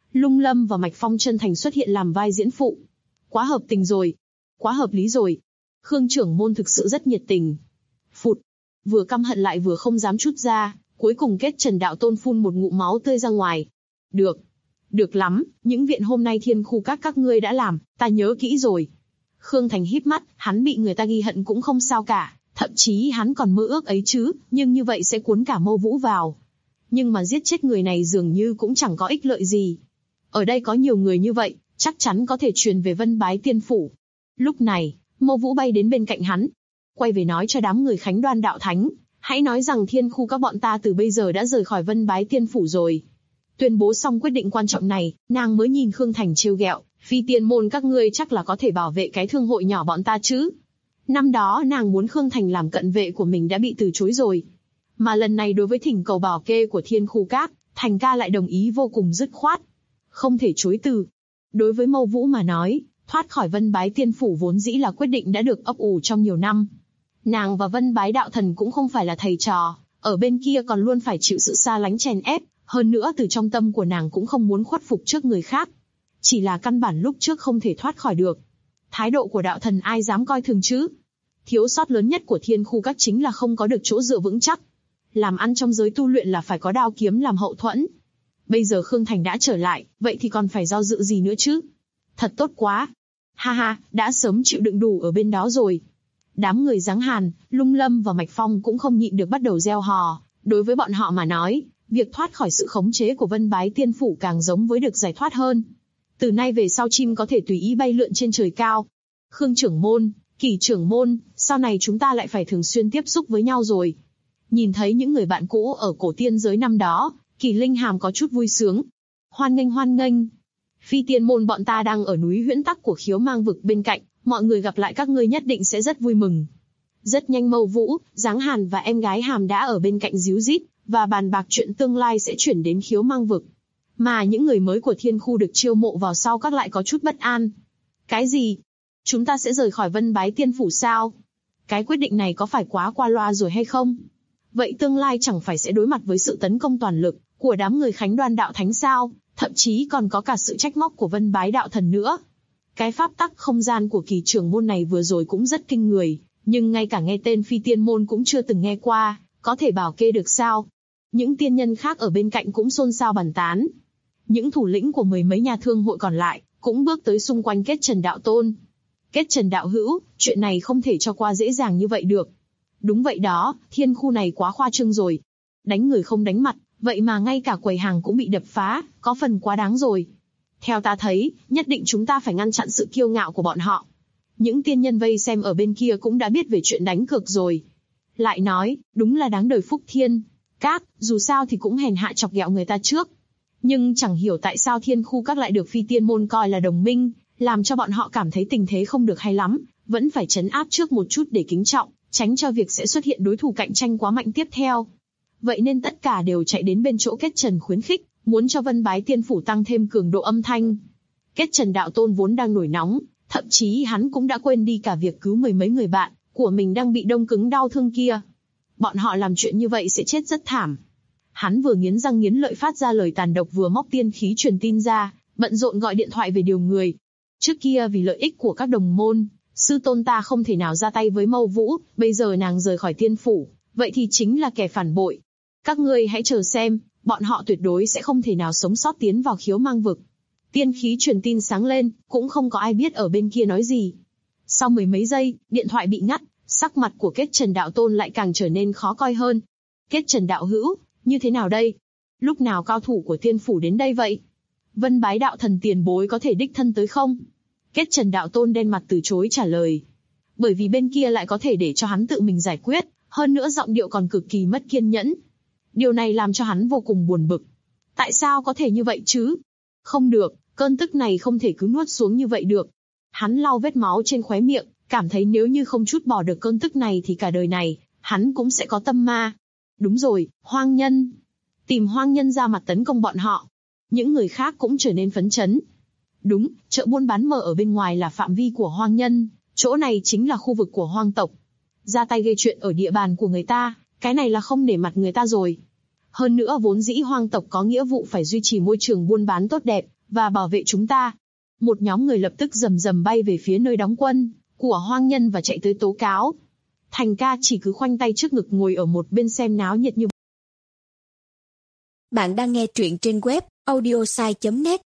Lung Lâm và Mạch Phong chân thành xuất hiện làm vai diễn phụ. Quá hợp tình rồi. Quá hợp lý rồi. Khương trưởng môn thực sự rất nhiệt tình. Phụt. Vừa căm hận lại vừa không dám trút ra, cuối cùng Kết Trần Đạo Tôn phun một ngụm máu tươi ra ngoài. Được. Được lắm, những viện hôm nay Thiên Khu các ngươi đã làm, ta nhớ kỹ rồi. Khương Thành híp mắt, hắn bị người ta ghi hận cũng không sao cả, thậm chí hắn còn mơ ước ấy chứ, nhưng như vậy sẽ cuốn cả Mâu Vũ vào. Nhưng mà giết chết người này dường như cũng chẳng có ích lợi gì. Ở đây có nhiều người như vậy, chắc chắn có thể truyền về Vân Bái Tiên Phủ. Lúc này, Mâu Vũ bay đến bên cạnh hắn, quay về nói cho đám người Khánh Đoan Đạo Thánh, hãy nói rằng Thiên Khu các bọn ta từ bây giờ đã rời khỏi Vân Bái Tiên Phủ rồi. Tuyên bố xong quyết định quan trọng này, nàng mới nhìn Khương Thành trêu ghẹo, Phi Tiên môn các ngươi chắc là có thể bảo vệ cái thương hội nhỏ bọn ta chứ. Năm đó nàng muốn Khương Thành làm cận vệ của mình đã bị từ chối rồi. Mà lần này đối với thỉnh cầu bảo kê của Thiên Khu các, Thành ca lại đồng ý vô cùng dứt khoát. Không thể chối từ. Đối với Mâu Vũ mà nói, thoát khỏi Vân Bái Tiên Phủ vốn dĩ là quyết định đã được ấp ủ trong nhiều năm. Nàng và Vân Bái Đạo Thần cũng không phải là thầy trò, ở bên kia còn luôn phải chịu sự xa lánh chèn ép, hơn nữa từ trong tâm của nàng cũng không muốn khuất phục trước người khác. Chỉ là căn bản lúc trước không thể thoát khỏi được. Thái độ của đạo thần ai dám coi thường chứ? Thiếu sót lớn nhất của Thiên Khu các chính là không có được chỗ dựa vững chắc. Làm ăn trong giới tu luyện là phải có đao kiếm làm hậu thuẫn. Bây giờ Khương Thành đã trở lại, vậy thì còn phải do dự gì nữa chứ? Thật tốt quá. Ha ha, đã sớm chịu đựng đủ ở bên đó rồi. Đám người Giáng Hàn, Lung Lâm và Mạch Phong cũng không nhịn được bắt đầu reo hò. Đối với bọn họ mà nói, việc thoát khỏi sự khống chế của Vân Bái Tiên Phủ càng giống với được giải thoát hơn. Từ nay về sau chim có thể tùy ý bay lượn trên trời cao. Khương trưởng môn, Kỳ trưởng môn, sau này chúng ta lại phải thường xuyên tiếp xúc với nhau rồi. Nhìn thấy những người bạn cũ ở cổ tiên giới năm đó, Kỳ Linh Hàm có chút vui sướng. Hoan nghênh hoan nghênh. Phi Tiên môn bọn ta đang ở núi Huyễn Tắc của Khiếu Mang vực bên cạnh, mọi người gặp lại các ngươi nhất định sẽ rất vui mừng. Rất nhanh Mâu Vũ, Giáng Hàn và em gái Hàm đã ở bên cạnh díu dít, và bàn bạc chuyện tương lai sẽ chuyển đến Khiếu Mang vực. Mà những người mới của Thiên Khu được chiêu mộ vào sau các lại có chút bất an. Cái gì? Chúng ta sẽ rời khỏi Vân Bái Tiên Phủ sao? Cái quyết định này có phải quá qua loa rồi hay không? Vậy tương lai chẳng phải sẽ đối mặt với sự tấn công toàn lực của đám người Khánh Đoan Đạo Thánh sao? Thậm chí còn có cả sự trách móc của Vân Bái Đạo Thần nữa. Cái pháp tắc không gian của Kỳ trưởng môn này vừa rồi cũng rất kinh người, nhưng ngay cả nghe tên Phi Tiên môn cũng chưa từng nghe qua, có thể bảo kê được sao? Những tiên nhân khác ở bên cạnh cũng xôn xao bàn tán. Những thủ lĩnh của mười mấy nhà thương hội còn lại cũng bước tới xung quanh Kết Trần Đạo Tôn. Kết Trần đạo hữu, chuyện này không thể cho qua dễ dàng như vậy được. Đúng vậy đó, Thiên Khu này quá khoa trương rồi. Đánh người không đánh mặt, vậy mà ngay cả quầy hàng cũng bị đập phá, có phần quá đáng rồi. Theo ta thấy, nhất định chúng ta phải ngăn chặn sự kiêu ngạo của bọn họ. Những tiên nhân vây xem ở bên kia cũng đã biết về chuyện đánh cược rồi. Lại nói, đúng là đáng đời Phúc Thiên Các, dù sao thì cũng hèn hạ chọc ghẹo người ta trước. Nhưng chẳng hiểu tại sao Thiên Khu các lại được Phi Tiên môn coi là đồng minh, làm cho bọn họ cảm thấy tình thế không được hay lắm, vẫn phải trấn áp trước một chút để kính trọng, tránh cho việc sẽ xuất hiện đối thủ cạnh tranh quá mạnh tiếp theo. Vậy nên tất cả đều chạy đến bên chỗ Kết Trần khuyến khích, muốn cho Vân Bái Tiên Phủ tăng thêm cường độ âm thanh. Kết Trần đạo tôn vốn đang nổi nóng, thậm chí hắn cũng đã quên đi cả việc cứu mười mấy người bạn của mình đang bị đông cứng đau thương kia. Bọn họ làm chuyện như vậy sẽ chết rất thảm. Hắn vừa nghiến răng nghiến lợi phát ra lời tàn độc vừa móc tiên khí truyền tin ra, bận rộn gọi điện thoại về điều người. Trước kia vì lợi ích của các đồng môn, sư tôn ta không thể nào ra tay với Mâu Vũ, bây giờ nàng rời khỏi tiên phủ, vậy thì chính là kẻ phản bội. Các ngươi hãy chờ xem, bọn họ tuyệt đối sẽ không thể nào sống sót tiến vào Khiếu Mang vực. Tiên khí truyền tin sáng lên, cũng không có ai biết ở bên kia nói gì. Sau mười mấy giây, điện thoại bị ngắt, sắc mặt của Kết Trần đạo tôn lại càng trở nên khó coi hơn. Kết Trần đạo hữu, như thế nào đây? Lúc nào cao thủ của tiên phủ đến đây vậy? Vân Bái đạo thần tiền bối có thể đích thân tới không? Kết Trần đạo tôn đen mặt từ chối trả lời. Bởi vì bên kia lại có thể để cho hắn tự mình giải quyết, hơn nữa giọng điệu còn cực kỳ mất kiên nhẫn. Điều này làm cho hắn vô cùng buồn bực. Tại sao có thể như vậy chứ? Không được, cơn tức này không thể cứ nuốt xuống như vậy được. Hắn lau vết máu trên khóe miệng, cảm thấy nếu như không trút bỏ được cơn tức này thì cả đời này, hắn cũng sẽ có tâm ma. Đúng rồi, hoang nhân. Tìm hoang nhân ra mặt tấn công bọn họ. Những người khác cũng trở nên phấn chấn. Đúng, chợ buôn bán mở ở bên ngoài là phạm vi của hoang nhân, chỗ này chính là khu vực của hoang tộc. Ra tay gây chuyện ở địa bàn của người ta, cái này là không nể mặt người ta rồi. Hơn nữa vốn dĩ hoang tộc có nghĩa vụ phải duy trì môi trường buôn bán tốt đẹp, và bảo vệ chúng ta. Một nhóm người lập tức rầm rầm bay về phía nơi đóng quân của hoang nhân và chạy tới tố cáo. Thành ca chỉ cứ khoanh tay trước ngực ngồi ở một bên xem náo nhiệt như. Bạn đang nghe truyện trên web audiosai.net.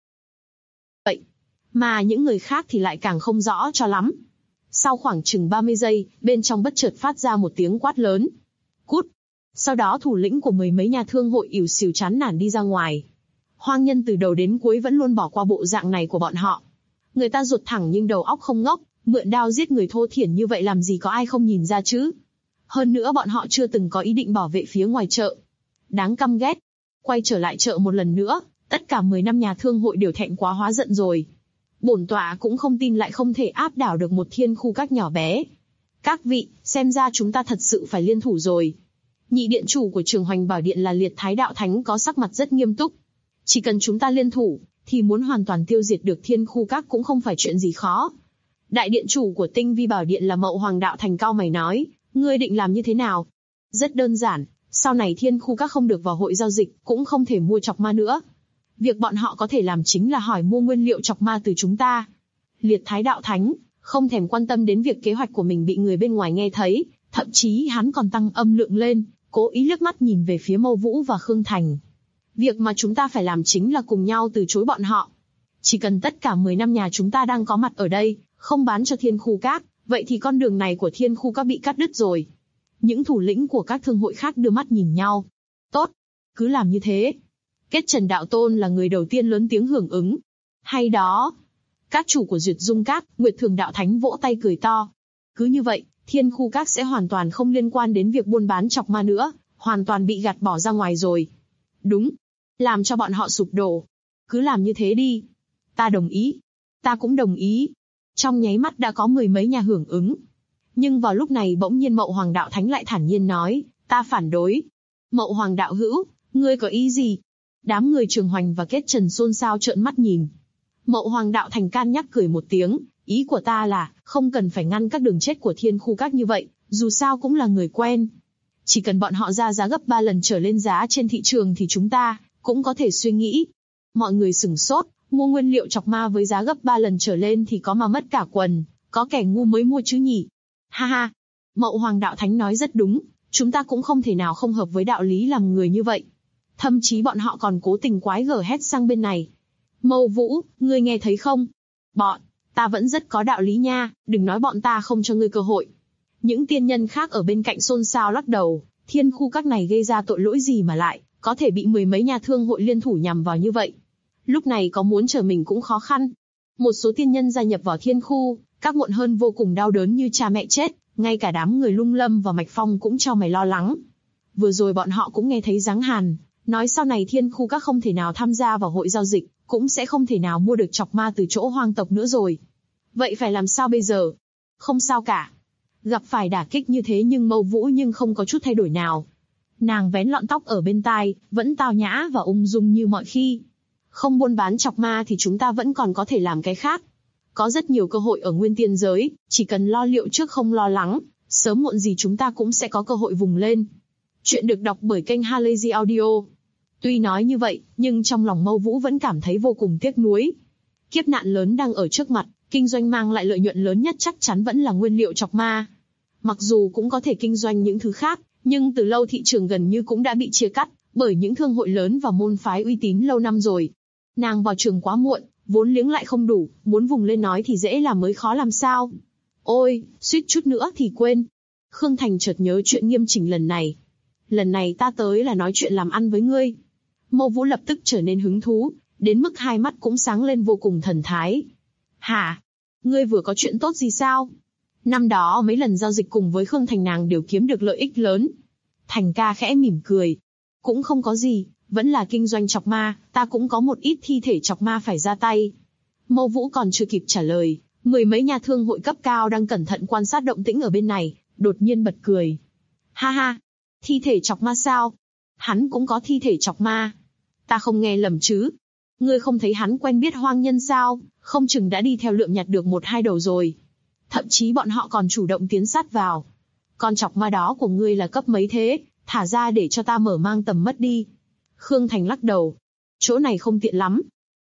Vậy mà những người khác thì lại càng không rõ cho lắm. Sau khoảng chừng 30 giây, bên trong bất chợt phát ra một tiếng quát lớn. Cút! Sau đó thủ lĩnh của mười mấy nhà thương hội ỉu xìu chán nản đi ra ngoài. Hoang nhân từ đầu đến cuối vẫn luôn bỏ qua bộ dạng này của bọn họ. Người ta ruột thẳng nhưng đầu óc không ngốc, mượn đao giết người thô thiển như vậy làm gì có ai không nhìn ra chứ. Hơn nữa bọn họ chưa từng có ý định bảo vệ phía ngoài chợ. Đáng căm ghét. Quay trở lại chợ một lần nữa, tất cả 10 năm nhà thương hội đều thẹn quá hóa giận rồi. Bổn tọa cũng không tin lại không thể áp đảo được một thiên khu các nhỏ bé. Các vị, xem ra chúng ta thật sự phải liên thủ rồi. Nhị điện chủ của Trường Hoành Bảo Điện là Liệt Thái Đạo Thánh có sắc mặt rất nghiêm túc. Chỉ cần chúng ta liên thủ, thì muốn hoàn toàn tiêu diệt được thiên khu các cũng không phải chuyện gì khó. Đại điện chủ của Tinh Vi Bảo Điện là Mậu Hoàng Đạo Thành cau mày nói, ngươi định làm như thế nào? Rất đơn giản, sau này thiên khu các không được vào hội giao dịch, cũng không thể mua chọc ma nữa. Việc bọn họ có thể làm chính là hỏi mua nguyên liệu chọc ma từ chúng ta. Liệt Thái Đạo Thánh không thèm quan tâm đến việc kế hoạch của mình bị người bên ngoài nghe thấy, thậm chí hắn còn tăng âm lượng lên, cố ý liếc mắt nhìn về phía Mâu Vũ và Khương Thành. Việc mà chúng ta phải làm chính là cùng nhau từ chối bọn họ. Chỉ cần tất cả 10 năm nhà chúng ta đang có mặt ở đây, không bán cho thiên khu các, vậy thì con đường này của thiên khu các bị cắt đứt rồi. Những thủ lĩnh của các thương hội khác đưa mắt nhìn nhau. Tốt, cứ làm như thế. Kết Trần Đạo Tôn là người đầu tiên lớn tiếng hưởng ứng. Hay đó. Các chủ của Duyệt Dung Các, Nguyệt Thường Đạo Thánh vỗ tay cười to. Cứ như vậy, thiên khu các sẽ hoàn toàn không liên quan đến việc buôn bán chọc ma nữa, hoàn toàn bị gạt bỏ ra ngoài rồi. Đúng. Làm cho bọn họ sụp đổ. Cứ làm như thế đi. Ta đồng ý. Ta cũng đồng ý. Trong nháy mắt đã có 10 mấy nhà hưởng ứng. Nhưng vào lúc này bỗng nhiên Mậu Hoàng Đạo Thánh lại thản nhiên nói, ta phản đối. Mậu Hoàng Đạo Hữu, ngươi có ý gì? Đám người Trường Hoành và Kết Trần xôn xao trợn mắt nhìn. Mậu Hoàng Đạo Thành can nhắc cười một tiếng, ý của ta là, không cần phải ngăn các đường chết của thiên khu các như vậy, dù sao cũng là người quen. Chỉ cần bọn họ ra giá gấp 3 lần trở lên giá trên thị trường thì chúng ta cũng có thể suy nghĩ. Mọi người sửng sốt, mua nguyên liệu chọc ma với giá gấp 3 lần trở lên thì có mà mất cả quần, có kẻ ngu mới mua chứ nhỉ. Ha ha, Mậu Hoàng Đạo Thánh nói rất đúng, chúng ta cũng không thể nào không hợp với đạo lý làm người như vậy. Thậm chí bọn họ còn cố tình quái gở hét sang bên này. Mâu Vũ, ngươi nghe thấy không? Ta vẫn rất có đạo lý nha, đừng nói bọn ta không cho ngươi cơ hội. Những tiên nhân khác ở bên cạnh xôn xao lắc đầu, thiên khu các này gây ra tội lỗi gì mà lại có thể bị 10 mấy nhà thương hội liên thủ nhằm vào như vậy. Lúc này có muốn trở mình cũng khó khăn. Một số tiên nhân gia nhập vào thiên khu, các muộn hơn vô cùng đau đớn như cha mẹ chết, ngay cả đám người Lung Lâm và Mạch Phong cũng cho mày lo lắng. Vừa rồi bọn họ cũng nghe thấy Giáng Hàn nói sau này thiên khu các không thể nào tham gia vào hội giao dịch, cũng sẽ không thể nào mua được chọc ma từ chỗ hoang tộc nữa rồi. Vậy phải làm sao bây giờ? Không sao cả. Gặp phải đả kích như thế nhưng Mâu Vũ nhưng không có chút thay đổi nào. Nàng vén lọn tóc ở bên tai, vẫn tao nhã và ung dung như mọi khi. Không buôn bán chọc ma thì chúng ta vẫn còn có thể làm cái khác. Có rất nhiều cơ hội ở nguyên tiên giới, chỉ cần lo liệu trước không lo lắng, sớm muộn gì chúng ta cũng sẽ có cơ hội vùng lên. Chuyện được đọc bởi kênh Halazy Audio. Tuy nói như vậy, nhưng trong lòng Mâu Vũ vẫn cảm thấy vô cùng tiếc nuối. Kiếp nạn lớn đang ở trước mặt, kinh doanh mang lại lợi nhuận lớn nhất chắc chắn vẫn là nguyên liệu chọc ma. Mặc dù cũng có thể kinh doanh những thứ khác, nhưng từ lâu thị trường gần như cũng đã bị chia cắt bởi những thương hội lớn và môn phái uy tín lâu năm rồi. Nàng vào trường quá muộn, vốn liếng lại không đủ, muốn vùng lên nói thì dễ làm mới khó làm sao. Ôi, suýt chút nữa thì quên. Khương Thành chợt nhớ chuyện Nghiêm Chỉnh lần này. Lần này ta tới là nói chuyện làm ăn với ngươi. Mâu Vũ lập tức trở nên hứng thú, đến mức hai mắt cũng sáng lên vô cùng thần thái. Hả? Ngươi vừa có chuyện tốt gì sao? Năm đó mấy lần giao dịch cùng với Khương Thành nàng đều kiếm được lợi ích lớn. Thành ca khẽ mỉm cười. Cũng không có gì, vẫn là kinh doanh chọc ma, ta cũng có một ít thi thể chọc ma phải ra tay. Mâu Vũ còn chưa kịp trả lời, mười mấy nhà thương hội cấp cao đang cẩn thận quan sát động tĩnh ở bên này, đột nhiên bật cười. Ha ha, thi thể chọc ma sao? Hắn cũng có thi thể chọc ma. Ta không nghe lầm chứ? Ngươi không thấy hắn quen biết hoang nhân sao? Không chừng đã đi theo lượm nhặt được 1-2 đầu rồi. Thậm chí bọn họ còn chủ động tiến sát vào. Con chọc ma đó của ngươi là cấp mấy thế? Thả ra để cho ta mở mang tầm mắt đi. Khương Thành lắc đầu. Chỗ này không tiện lắm.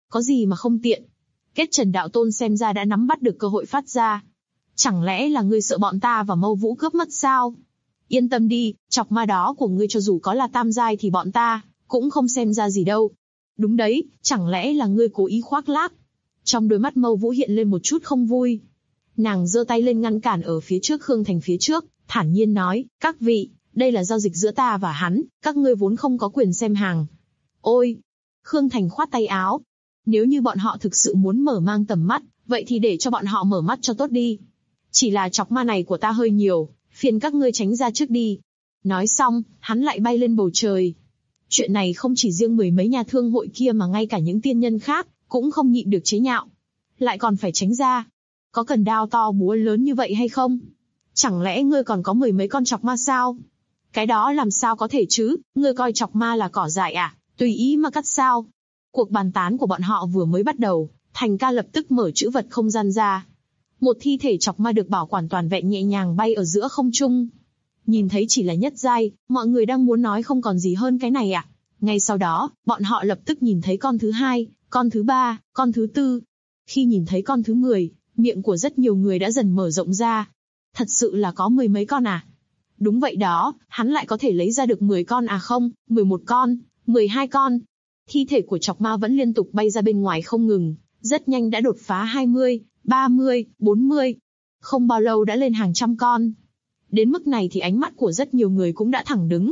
Có gì mà không tiện? Kết Trần đạo tôn xem ra đã nắm bắt được cơ hội phát ra. Chẳng lẽ là ngươi sợ bọn ta và Mâu Vũ cướp mất sao? Yên tâm đi, chọc ma đó của ngươi cho dù có là tam giai thì bọn ta cũng không xem ra gì đâu. Đúng đấy, chẳng lẽ là ngươi cố ý khoác lác? Trong đôi mắt Mâu Vũ hiện lên một chút không vui. Nàng giơ tay lên ngăn cản ở phía trước Khương Thành phía trước, thản nhiên nói, các vị, đây là giao dịch giữa ta và hắn, các ngươi vốn không có quyền xem hàng. Ôi! Khương Thành khoát tay áo. Nếu như bọn họ thực sự muốn mở mang tầm mắt, vậy thì để cho bọn họ mở mắt cho tốt đi. Chỉ là chọc ma này của ta hơi nhiều, phiền các ngươi tránh ra trước đi. Nói xong, hắn lại bay lên bầu trời. Chuyện này không chỉ riêng mười mấy nhà thương hội kia mà ngay cả những tiên nhân khác, cũng không nhịn được chế nhạo. Lại còn phải tránh ra. Có cần đao to búa lớn như vậy hay không? Chẳng lẽ ngươi còn có mười mấy con chọc ma sao? Cái đó làm sao có thể chứ, ngươi coi chọc ma là cỏ dại à, tùy ý mà cắt sao? Cuộc bàn tán của bọn họ vừa mới bắt đầu, Thành Ca lập tức mở trữ vật không gian ra. Một thi thể chọc ma được bảo quản toàn vẹn nhẹ nhàng bay ở giữa không trung. Nhìn thấy chỉ là nhất giai, mọi người đang muốn nói không còn gì hơn cái này à? Ngay sau đó, bọn họ lập tức nhìn thấy con thứ hai, con thứ ba, con thứ tư. Khi nhìn thấy con thứ 10, miệng của rất nhiều người đã dần mở rộng ra. Thật sự là có mười mấy con à? Đúng vậy đó, hắn lại có thể lấy ra được 10 con à không, 11 con, 12 con. Thi thể của chọc ma vẫn liên tục bay ra bên ngoài không ngừng, rất nhanh đã đột phá 20, 30, 40. Không bao lâu đã lên hàng trăm con. Đến mức này thì ánh mắt của rất nhiều người cũng đã thẳng đứng.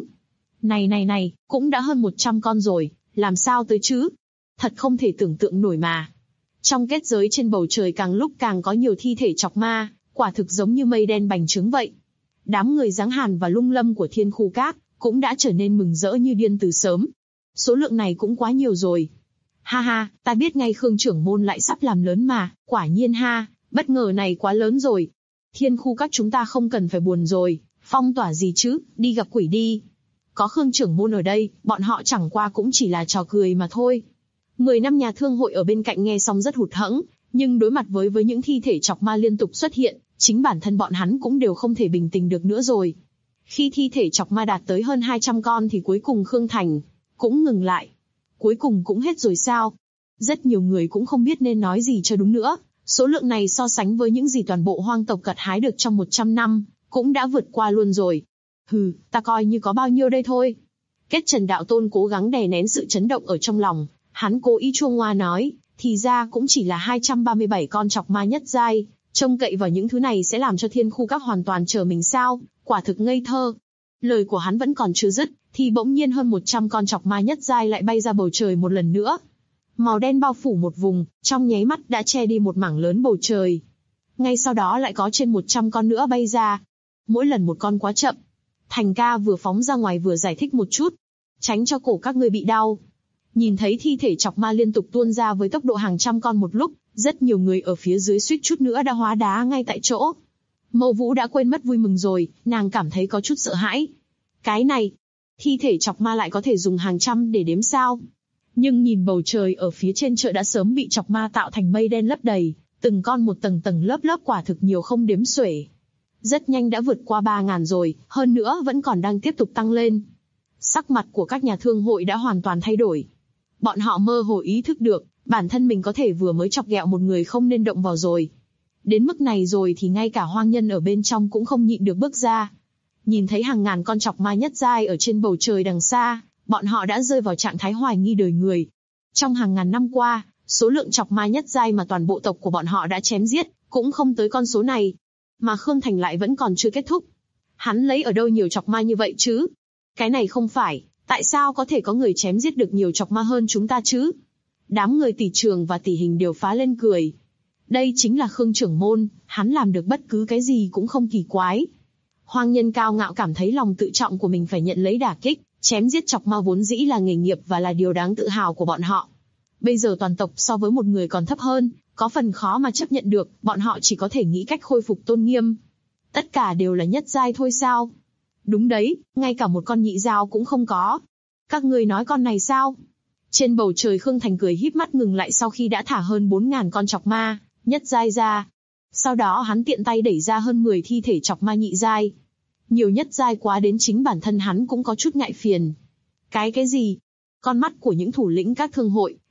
Này, cũng đã hơn 100 con rồi, làm sao tới chứ? Thật không thể tưởng tượng nổi mà. Trong kết giới trên bầu trời càng lúc càng có nhiều thi thể chọc ma, quả thực giống như mây đen bành trướng vậy. Đám người Giáng Hàn và Lung Lâm của Thiên Khu Các cũng đã trở nên mừng rỡ như điên từ sớm. Số lượng này cũng quá nhiều rồi. Ha ha, ta biết ngay Khương trưởng môn lại sắp làm lớn mà, quả nhiên ha, bất ngờ này quá lớn rồi. Thiên Khu Các chúng ta không cần phải buồn rồi, phong tỏa gì chứ, đi gặp quỷ đi. Có Khương trưởng môn ở đây, bọn họ chẳng qua cũng chỉ là trò cười mà thôi. 10 năm nhà thương hội ở bên cạnh nghe xong rất hụt hẫng, nhưng đối mặt với những thi thể chọc ma liên tục xuất hiện, chính bản thân bọn hắn cũng đều không thể bình tĩnh được nữa rồi. Khi thi thể chọc ma đạt tới hơn 200 con thì cuối cùng Khương Thành cũng ngừng lại. Cuối cùng cũng hết rồi sao? Rất nhiều người cũng không biết nên nói gì cho đúng nữa. Số lượng này so sánh với những gì toàn bộ hoang tộc gặt hái được trong 100 năm, cũng đã vượt qua luôn rồi. Hừ, ta coi như có bao nhiêu đây thôi. Kết Trần đạo tôn cố gắng đè nén sự chấn động ở trong lòng, hắn cố ý chua ngoa nói, thì ra cũng chỉ là 237 con chọc ma nhất giai, trông cậy vào những thứ này sẽ làm cho Thiên Khu Các hoàn toàn chờ mình sao, quả thực ngây thơ. Lời của hắn vẫn còn chưa dứt, thì bỗng nhiên hơn 100 con chọc ma nhất giai lại bay ra bầu trời một lần nữa. Màu đen bao phủ một vùng, trong nháy mắt đã che đi một mảng lớn bầu trời. Ngay sau đó lại có trên 100 con nữa bay ra. Mỗi lần một con quá chậm. Thành Ca vừa phóng ra ngoài vừa giải thích một chút. Tránh cho cổ các ngươi bị đau. Nhìn thấy thi thể chọc ma liên tục tuôn ra với tốc độ hàng trăm con một lúc, rất nhiều người ở phía dưới suýt chút nữa đã hóa đá ngay tại chỗ. Mâu Vũ đã quên mất vui mừng rồi, nàng cảm thấy có chút sợ hãi. Cái này, thi thể chọc ma lại có thể dùng hàng trăm để đếm sao? Nhưng nhìn bầu trời ở phía trên chợ đã sớm bị chọc ma tạo thành mây đen lấp đầy, từng con một tầng tầng lớp lớp quả thực nhiều không đếm xuể. Rất nhanh đã vượt qua 3.000 rồi, hơn nữa vẫn còn đang tiếp tục tăng lên. Sắc mặt của các nhà thương hội đã hoàn toàn thay đổi. Bọn họ mơ hồ ý thức được, bản thân mình có thể vừa mới chọc ghẹo một người không nên động vào rồi. Đến mức này rồi thì ngay cả hoang nhân ở bên trong cũng không nhịn được bước ra. Nhìn thấy hàng ngàn con chọc ma nhất giai ở trên bầu trời đằng xa, bọn họ đã rơi vào trạng thái hoài nghi đời người. Trong hàng ngàn năm qua, số lượng chọc ma nhất giai mà toàn bộ tộc của bọn họ đã chém giết, cũng không tới con số này. Mà Khương Thành lại vẫn còn chưa kết thúc. Hắn lấy ở đâu nhiều chọc ma như vậy chứ? Cái này không phải, tại sao có thể có người chém giết được nhiều chọc ma hơn chúng ta chứ? Đám người Tỷ Trường và Tỷ Hình đều phá lên cười. Đây chính là Khương trưởng môn, hắn làm được bất cứ cái gì cũng không kỳ quái. Hoang nhân cao ngạo cảm thấy lòng tự trọng của mình phải nhận lấy đả kích, chém giết chọc ma vốn dĩ là nghề nghiệp và là điều đáng tự hào của bọn họ. Bây giờ toàn tộc so với một người còn thấp hơn, có phần khó mà chấp nhận được, bọn họ chỉ có thể nghĩ cách khôi phục tôn nghiêm. Tất cả đều là nhất giai thôi sao? Đúng đấy, ngay cả một con nhị dao cũng không có. Các ngươi nói con này sao? Trên bầu trời Khương Thành cười híp mắt ngừng lại sau khi đã thả hơn 4.000 con chọc ma nhất giai ra. Sau đó hắn tiện tay đẩy ra hơn 10 thi thể chọc ma nhị giai. Nhiều nhất giai quá đến chính bản thân hắn cũng có chút ngại phiền. Cái gì? Con mắt của những thủ lĩnh các thương hội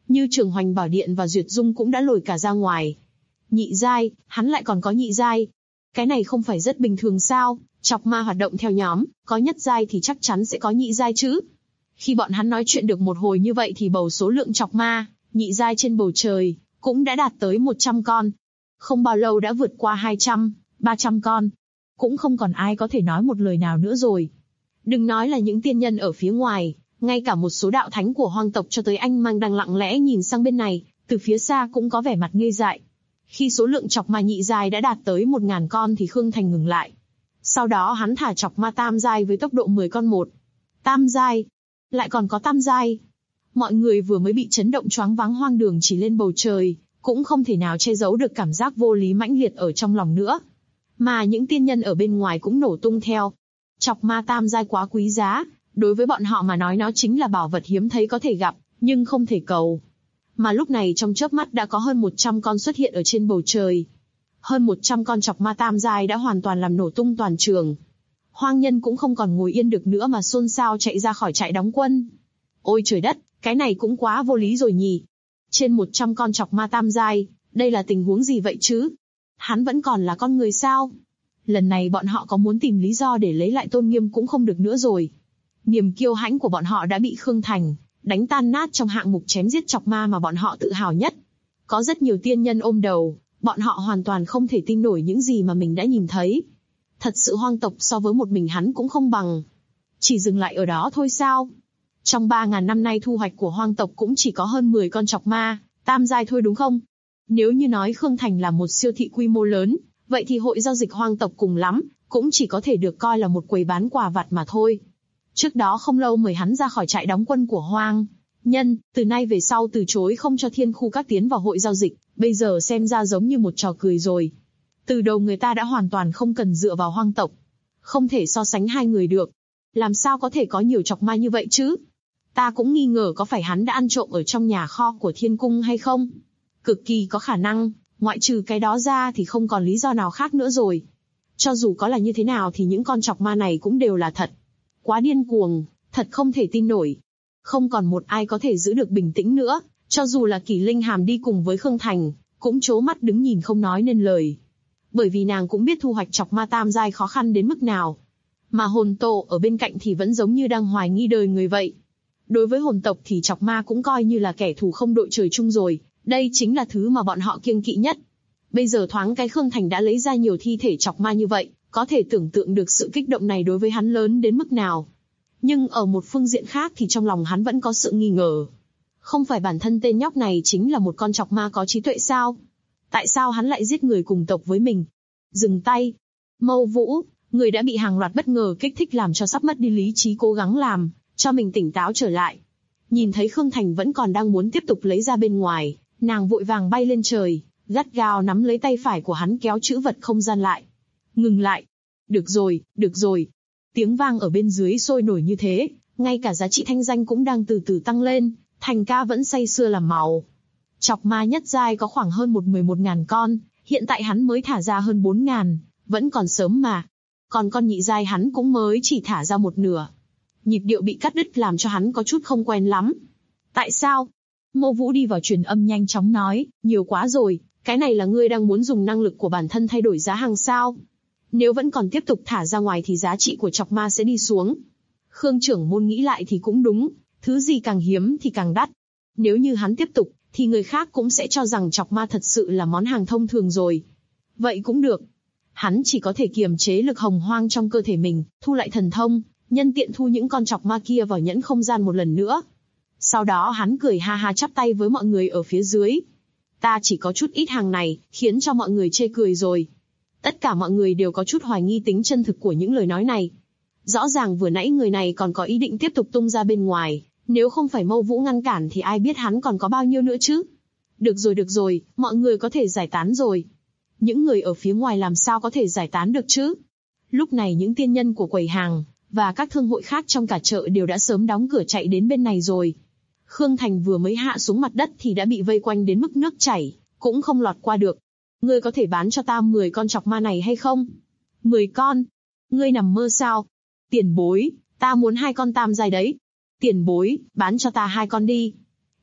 Như Trường Hoành Bảo Điện và Duyệt Dung cũng đã lồi cả ra ngoài. Nhị giai, hắn lại còn có nhị giai. Cái này không phải rất bình thường sao? Chọc ma hoạt động theo nhóm, có nhất giai thì chắc chắn sẽ có nhị giai chứ. Khi bọn hắn nói chuyện được một hồi như vậy thì bầu số lượng chọc ma, nhị giai trên bầu trời, cũng đã đạt tới 100 con. Không bao lâu đã vượt qua 200, 300 con. Cũng không còn ai có thể nói một lời nào nữa rồi. Đừng nói là những tiên nhân ở phía ngoài, ngay cả một số đạo thánh của hoang tộc cho tới anh mang đang lặng lẽ nhìn sang bên này, từ phía xa cũng có vẻ mặt ngây dại. Khi số lượng chọc ma nhị giai đã đạt tới 1000 con thì Khương Thành ngừng lại. Sau đó hắn thả chọc ma tam giai với tốc độ 10 con một. Tam giai, lại còn có tam giai. Mọi người vừa mới bị chấn động choáng váng hoang đường chỉ lên bầu trời, cũng không thể nào che giấu được cảm giác vô lý mãnh liệt ở trong lòng nữa. Mà những tiên nhân ở bên ngoài cũng nổ tung theo. Chọc ma tam giai quá quý giá, đối với bọn họ mà nói nó chính là bảo vật hiếm thấy có thể gặp, nhưng không thể cầu. Mà lúc này trong chớp mắt đã có hơn 100 con xuất hiện ở trên bầu trời. Hơn 100 con chọc ma tam giai đã hoàn toàn làm nổ tung toàn trường. Hoang nhân cũng không còn ngồi yên được nữa mà xôn xao chạy ra khỏi trại đóng quân. Ôi trời đất, cái này cũng quá vô lý rồi nhỉ. Trên 100 con chọc ma tam giai, đây là tình huống gì vậy chứ? Hắn vẫn còn là con người sao? Lần này bọn họ có muốn tìm lý do để lấy lại tôn nghiêm cũng không được nữa rồi. Niềm kiêu hãnh của bọn họ đã bị Khương Thành đánh tan nát trong hạng mục chém giết chọc ma mà bọn họ tự hào nhất. Có rất nhiều tiên nhân ôm đầu, bọn họ hoàn toàn không thể tin nổi những gì mà mình đã nhìn thấy. Thật sự hoang tộc so với một mình hắn cũng không bằng. Chỉ dừng lại ở đó thôi sao? Trong 3000 năm nay thu hoạch của hoang tộc cũng chỉ có hơn 10 con chọc ma, tam giai thôi đúng không? Nếu như nói Khương Thành là một siêu thị quy mô lớn, vậy thì hội giao dịch hoang tộc cùng lắm, cũng chỉ có thể được coi là một quầy bán quà vặt mà thôi. Trước đó không lâu mời hắn ra khỏi trại đóng quân của hoang nhân, từ nay về sau từ chối không cho thiên khu các tiến vào hội giao dịch, bây giờ xem ra giống như một trò cười rồi. Từ đầu người ta đã hoàn toàn không cần dựa vào hoang tộc. Không thể so sánh hai người được. Làm sao có thể có nhiều chọc ma như vậy chứ? Ta cũng nghi ngờ có phải hắn đã ăn trộm ở trong nhà kho của thiên cung hay không? Cực kỳ có khả năng, ngoại trừ cái đó ra thì không còn lý do nào khác nữa rồi. Cho dù có là như thế nào thì những con chọc ma này cũng đều là thật. Quá điên cuồng, thật không thể tin nổi. Không còn một ai có thể giữ được bình tĩnh nữa, cho dù là Kỷ Linh Hàm đi cùng với Khương Thành, cũng trố mắt đứng nhìn không nói nên lời. Bởi vì nàng cũng biết thu hoạch chọc ma tam giai khó khăn đến mức nào. Mà hồn tổ ở bên cạnh thì vẫn giống như đang hoài nghi đời người vậy. Đối với hồn tộc thì chọc ma cũng coi như là kẻ thù không đội trời chung rồi, đây chính là thứ mà bọn họ kiêng kỵ nhất. Bây giờ thoáng cái Khương Thành đã lấy ra nhiều thi thể chọc ma như vậy, có thể tưởng tượng được sự kích động này đối với hắn lớn đến mức nào. Nhưng ở một phương diện khác thì trong lòng hắn vẫn có sự nghi ngờ. Không phải bản thân tên nhóc này chính là một con chọc ma có trí tuệ sao? Tại sao hắn lại giết người cùng tộc với mình? Dừng tay. Mâu Vũ, người đã bị hàng loạt bất ngờ kích thích làm cho sắp mất đi lý trí cố gắng làm cho mình tỉnh táo trở lại. Nhìn thấy Khương Thành vẫn còn đang muốn tiếp tục lấy ra bên ngoài, nàng vội vàng bay lên trời, gắt gao nắm lấy tay phải của hắn kéo trữ vật không gian lại. Ngừng lại. Được rồi, được rồi. Tiếng vang ở bên dưới sôi nổi như thế, ngay cả giá trị thanh danh cũng đang từ từ tăng lên, Thành ca vẫn say sưa làm màu. Chọc ma nhất giai có khoảng hơn 11.000 con, hiện tại hắn mới thả ra hơn 4.000, vẫn còn sớm mà. Còn con nhị giai hắn cũng mới chỉ thả ra một nửa. Nhịp điệu bị cắt đứt làm cho hắn có chút không quen lắm. Tại sao? Mộ Vũ đi vào truyền âm nhanh chóng nói, nhiều quá rồi, cái này là ngươi đang muốn dùng năng lực của bản thân thay đổi giá hàng sao? Nếu vẫn còn tiếp tục thả ra ngoài thì giá trị của chọc ma sẽ đi xuống. Khương trưởng môn nghĩ lại thì cũng đúng, thứ gì càng hiếm thì càng đắt. Nếu như hắn tiếp tục, thì người khác cũng sẽ cho rằng chọc ma thật sự là món hàng thông thường rồi. Vậy cũng được. Hắn chỉ có thể kiềm chế lực hồng hoang trong cơ thể mình, thu lại thần thông, nhân tiện thu những con chọc ma kia vào nhẫn không gian một lần nữa. Sau đó hắn cười ha ha chắp tay với mọi người ở phía dưới. Ta chỉ có chút ít hàng này, khiến cho mọi người chê cười rồi. Tất cả mọi người đều có chút hoài nghi tính chân thực của những lời nói này. Rõ ràng vừa nãy người này còn có ý định tiếp tục tung ra bên ngoài, nếu không phải Mâu Vũ ngăn cản thì ai biết hắn còn có bao nhiêu nữa chứ. Được rồi, mọi người có thể giải tán rồi. Những người ở phía ngoài làm sao có thể giải tán được chứ? Lúc này những tiên nhân của quầy hàng và các thương hội khác trong cả chợ đều đã sớm đóng cửa chạy đến bên này rồi. Khương Thành vừa mới hạ xuống mặt đất thì đã bị vây quanh đến mức nước chảy, cũng không lọt qua được. Ngươi có thể bán cho ta 10 con chọc ma này hay không? 10 con? Ngươi nằm mơ sao? Tiền bối, ta muốn 2 con tam giai đấy. Tiền bối, bán cho ta 2 con đi.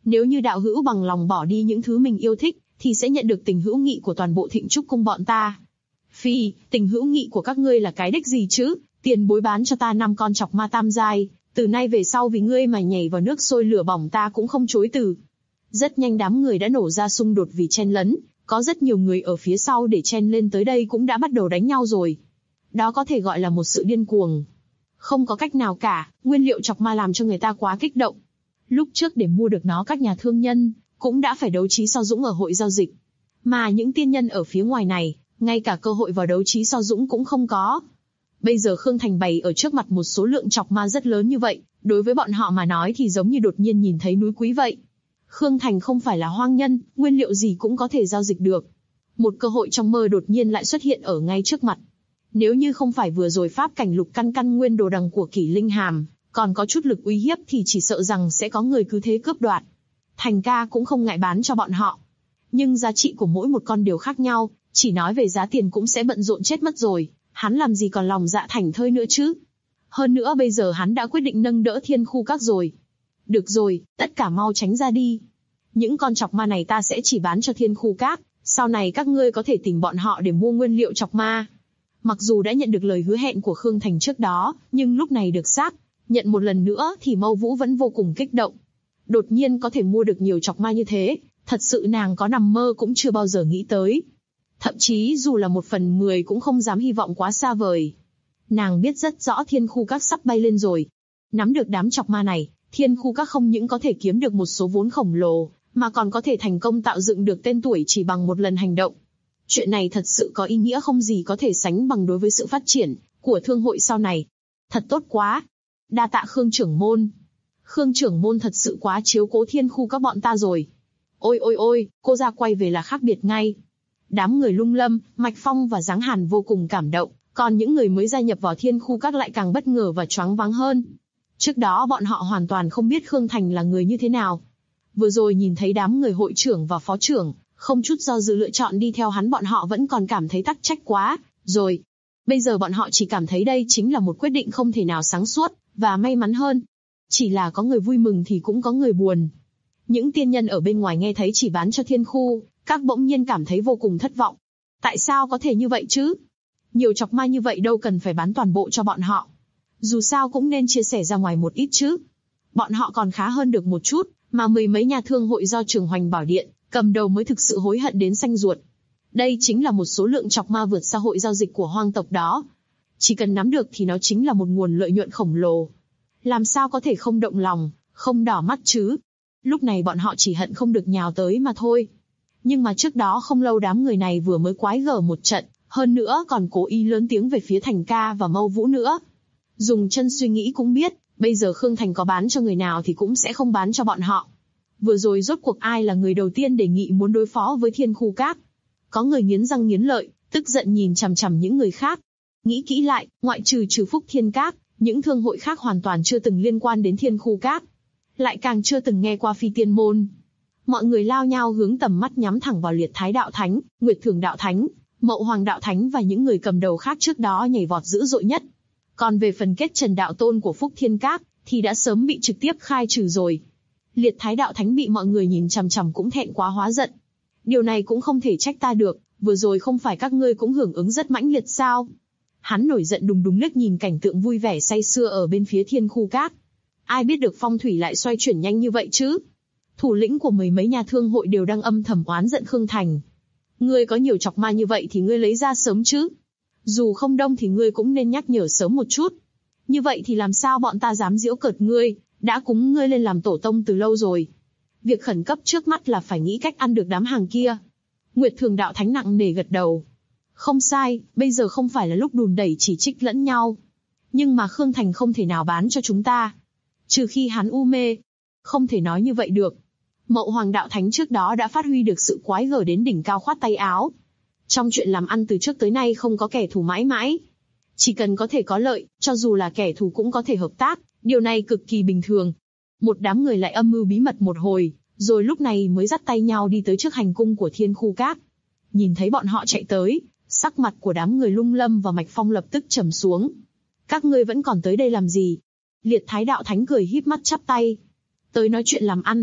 Nếu như đạo hữu bằng lòng bỏ đi những thứ mình yêu thích, thì sẽ nhận được tình hữu nghị của toàn bộ Thịnh Trúc cung bọn ta. Phi, tình hữu nghị của các ngươi là cái đích gì chứ? Tiền bối bán cho ta 5 con chọc ma tam giai, từ nay về sau vì ngươi mà nhảy vào nước sôi lửa bỏng ta cũng không chối từ. Rất nhanh đám người đã nổ ra xung đột vì chen lấn, có rất nhiều người ở phía sau để chen lên tới đây cũng đã bắt đầu đánh nhau rồi. Đó có thể gọi là một sự điên cuồng. Không có cách nào cả, nguyên liệu chọc ma làm cho người ta quá kích động. Lúc trước để mua được nó các nhà thương nhân cũng đã phải đấu trí so dũng ở hội giao dịch. Mà những tiên nhân ở phía ngoài này, ngay cả cơ hội vào đấu trí so dũng cũng không có. Bây giờ Khương Thành bày ở trước mặt một số lượng chọc ma rất lớn như vậy, đối với bọn họ mà nói thì giống như đột nhiên nhìn thấy núi quý vậy. Khương Thành không phải là hoang nhân, nguyên liệu gì cũng có thể giao dịch được. Một cơ hội trong mơ đột nhiên lại xuất hiện ở ngay trước mặt. Nếu như không phải vừa rồi pháp cảnh lục căn căn nguyên đồ đằng của Kỷ Linh Hàm, còn có chút lực uy hiếp thì chỉ sợ rằng sẽ có người cứ thế cướp đoạt. Thành ca cũng không ngại bán cho bọn họ. Nhưng giá trị của mỗi một con đều khác nhau, chỉ nói về giá tiền cũng sẽ bận rộn chết mất rồi, hắn làm gì còn lòng dạ thảnh thơi nữa chứ. Hơn nữa bây giờ hắn đã quyết định nâng đỡ Thiên Khu Các rồi. Được rồi, tất cả mau tránh ra đi. Những con chọc ma này ta sẽ chỉ bán cho Thiên Khu Các, sau này các ngươi có thể tìm bọn họ để mua nguyên liệu chọc ma. Mặc dù đã nhận được lời hứa hẹn của Khương Thành trước đó, nhưng lúc này được xác nhận một lần nữa thì Mâu Vũ vẫn vô cùng kích động. Đột nhiên có thể mua được nhiều chọc ma như thế, thật sự nàng có nằm mơ cũng chưa bao giờ nghĩ tới. Thậm chí dù là 1/10 cũng không dám hy vọng quá xa vời. Nàng biết rất rõ Thiên Khu Các sắp bay lên rồi. Nắm được đám chọc ma này, Thiên Khu Các không những có thể kiếm được một số vốn khổng lồ, mà còn có thể thành công tạo dựng được tên tuổi chỉ bằng một lần hành động. Chuyện này thật sự có ý nghĩa không gì có thể sánh bằng đối với sự phát triển của thương hội sau này. Thật tốt quá. Đa tạ Khương trưởng môn. Khương trưởng môn thật sự quá chiếu cố Thiên Khu Các bọn ta rồi. Ôi ôi ôi, cô ra quay về là khác biệt ngay. Đám người Lung Lâm, Mạch Phong và Giáng Hàn vô cùng cảm động, còn những người mới gia nhập vào Thiên Khu Các lại càng bất ngờ và choáng váng hơn. Trước đó bọn họ hoàn toàn không biết Khương Thành là người như thế nào. Vừa rồi nhìn thấy đám người hội trưởng và phó trưởng, không chút do dự lựa chọn đi theo hắn, bọn họ vẫn còn cảm thấy tắc trách quá rồi. Bây giờ bọn họ chỉ cảm thấy đây chính là một quyết định không thể nào sáng suốt và may mắn hơn. Chỉ là có người vui mừng thì cũng có người buồn. Những tiên nhân ở bên ngoài nghe thấy chỉ bán cho Thiên Khu Các bỗng nhiên cảm thấy vô cùng thất vọng. Tại sao có thể như vậy chứ? Nhiều chọc ma như vậy đâu cần phải bán toàn bộ cho bọn họ. Dù sao cũng nên chia sẻ ra ngoài một ít chứ. Bọn họ còn khá hơn được một chút, mà mười mấy nhà thương hội do Trường Hoành Bảo Điện cầm đầu mới thực sự hối hận đến xanh ruột. Đây chính là một số lượng chọc ma vượt xa hội giao dịch của hoang tộc đó. Chỉ cần nắm được thì nó chính là một nguồn lợi nhuận khổng lồ. Làm sao có thể không động lòng, không đỏ mắt chứ? Lúc này bọn họ chỉ hận không được nhào tới mà thôi. Nhưng mà trước đó không lâu đám người này vừa mới quái gở một trận, hơn nữa còn cố ý lớn tiếng về phía Thành ca và Mâu Vũ nữa. Dùng chân suy nghĩ cũng biết, bây giờ Khương Thành có bán cho người nào thì cũng sẽ không bán cho bọn họ. Vừa rồi rốt cuộc ai là người đầu tiên đề nghị muốn đối phó với Thiên Khu Các? Có người nghiến răng nghiến lợi, tức giận nhìn chằm chằm những người khác. Nghĩ kỹ lại, ngoại trừ Phúc Thiên Các, những thương hội khác hoàn toàn chưa từng liên quan đến Thiên Khu Các. Lại càng chưa từng nghe qua Phi Tiên Môn. Mọi người lao nhau hướng tầm mắt nhắm thẳng vào Liệt Thái Đạo Thánh, Nguyệt Thường Đạo Thánh, Mậu Hoàng Đạo Thánh và những người cầm đầu khác trước đó nhảy vọt dữ dội nhất. Còn về phần Kết Trần Đạo Tôn của Phúc Thiên Các, thì đã sớm bị trực tiếp khai trừ rồi. Liệt Thái Đạo Thánh bị mọi người nhìn chằm chằm cũng thẹn quá hóa giận. Điều này cũng không thể trách ta được, vừa rồi không phải các ngươi cũng hưởng ứng rất mãnh liệt sao? Hắn nổi giận đùng đùng liếc nhìn cảnh tượng vui vẻ say sưa ở bên phía Thiên Khu Các. Ai biết được phong thủy lại xoay chuyển nhanh như vậy chứ? Thủ lĩnh của mười mấy nhà thương hội đều đang âm thầm oán giận Khương Thành. Ngươi có nhiều chọc ma như vậy thì ngươi lấy ra sớm chứ? Dù không đông thì ngươi cũng nên nhắc nhở sớm một chút. Như vậy thì làm sao bọn ta dám giễu cợt ngươi, đã cúng ngươi lên làm tổ tông từ lâu rồi. Việc khẩn cấp trước mắt là phải nghĩ cách ăn được đám hàng kia. Nguyệt Thường Đạo Thánh nặng nề gật đầu. Không sai, bây giờ không phải là lúc đùn đẩy chỉ trích lẫn nhau. Nhưng mà Khương Thành không thể nào bán cho chúng ta. Trừ khi hắn u mê. Không thể nói như vậy được. Mậu Hoàng Đạo Thánh trước đó đã phát huy được sự quái gở đến đỉnh cao khoát tay áo. Trong chuyện làm ăn từ trước tới nay không có kẻ thù mãi mãi. Chỉ cần có thể có lợi, cho dù là kẻ thù cũng có thể hợp tác, điều này cực kỳ bình thường. Một đám người lại âm mưu bí mật một hồi, rồi lúc này mới dắt tay nhau đi tới trước hành cung của Thiên Khu Các. Nhìn thấy bọn họ chạy tới, sắc mặt của đám người Lung Lâm và Mạch Phong lập tức trầm xuống. Các ngươi vẫn còn tới đây làm gì? Liệt Thái Đạo Thánh cười híp mắt chắp tay. Tới nói chuyện làm ăn.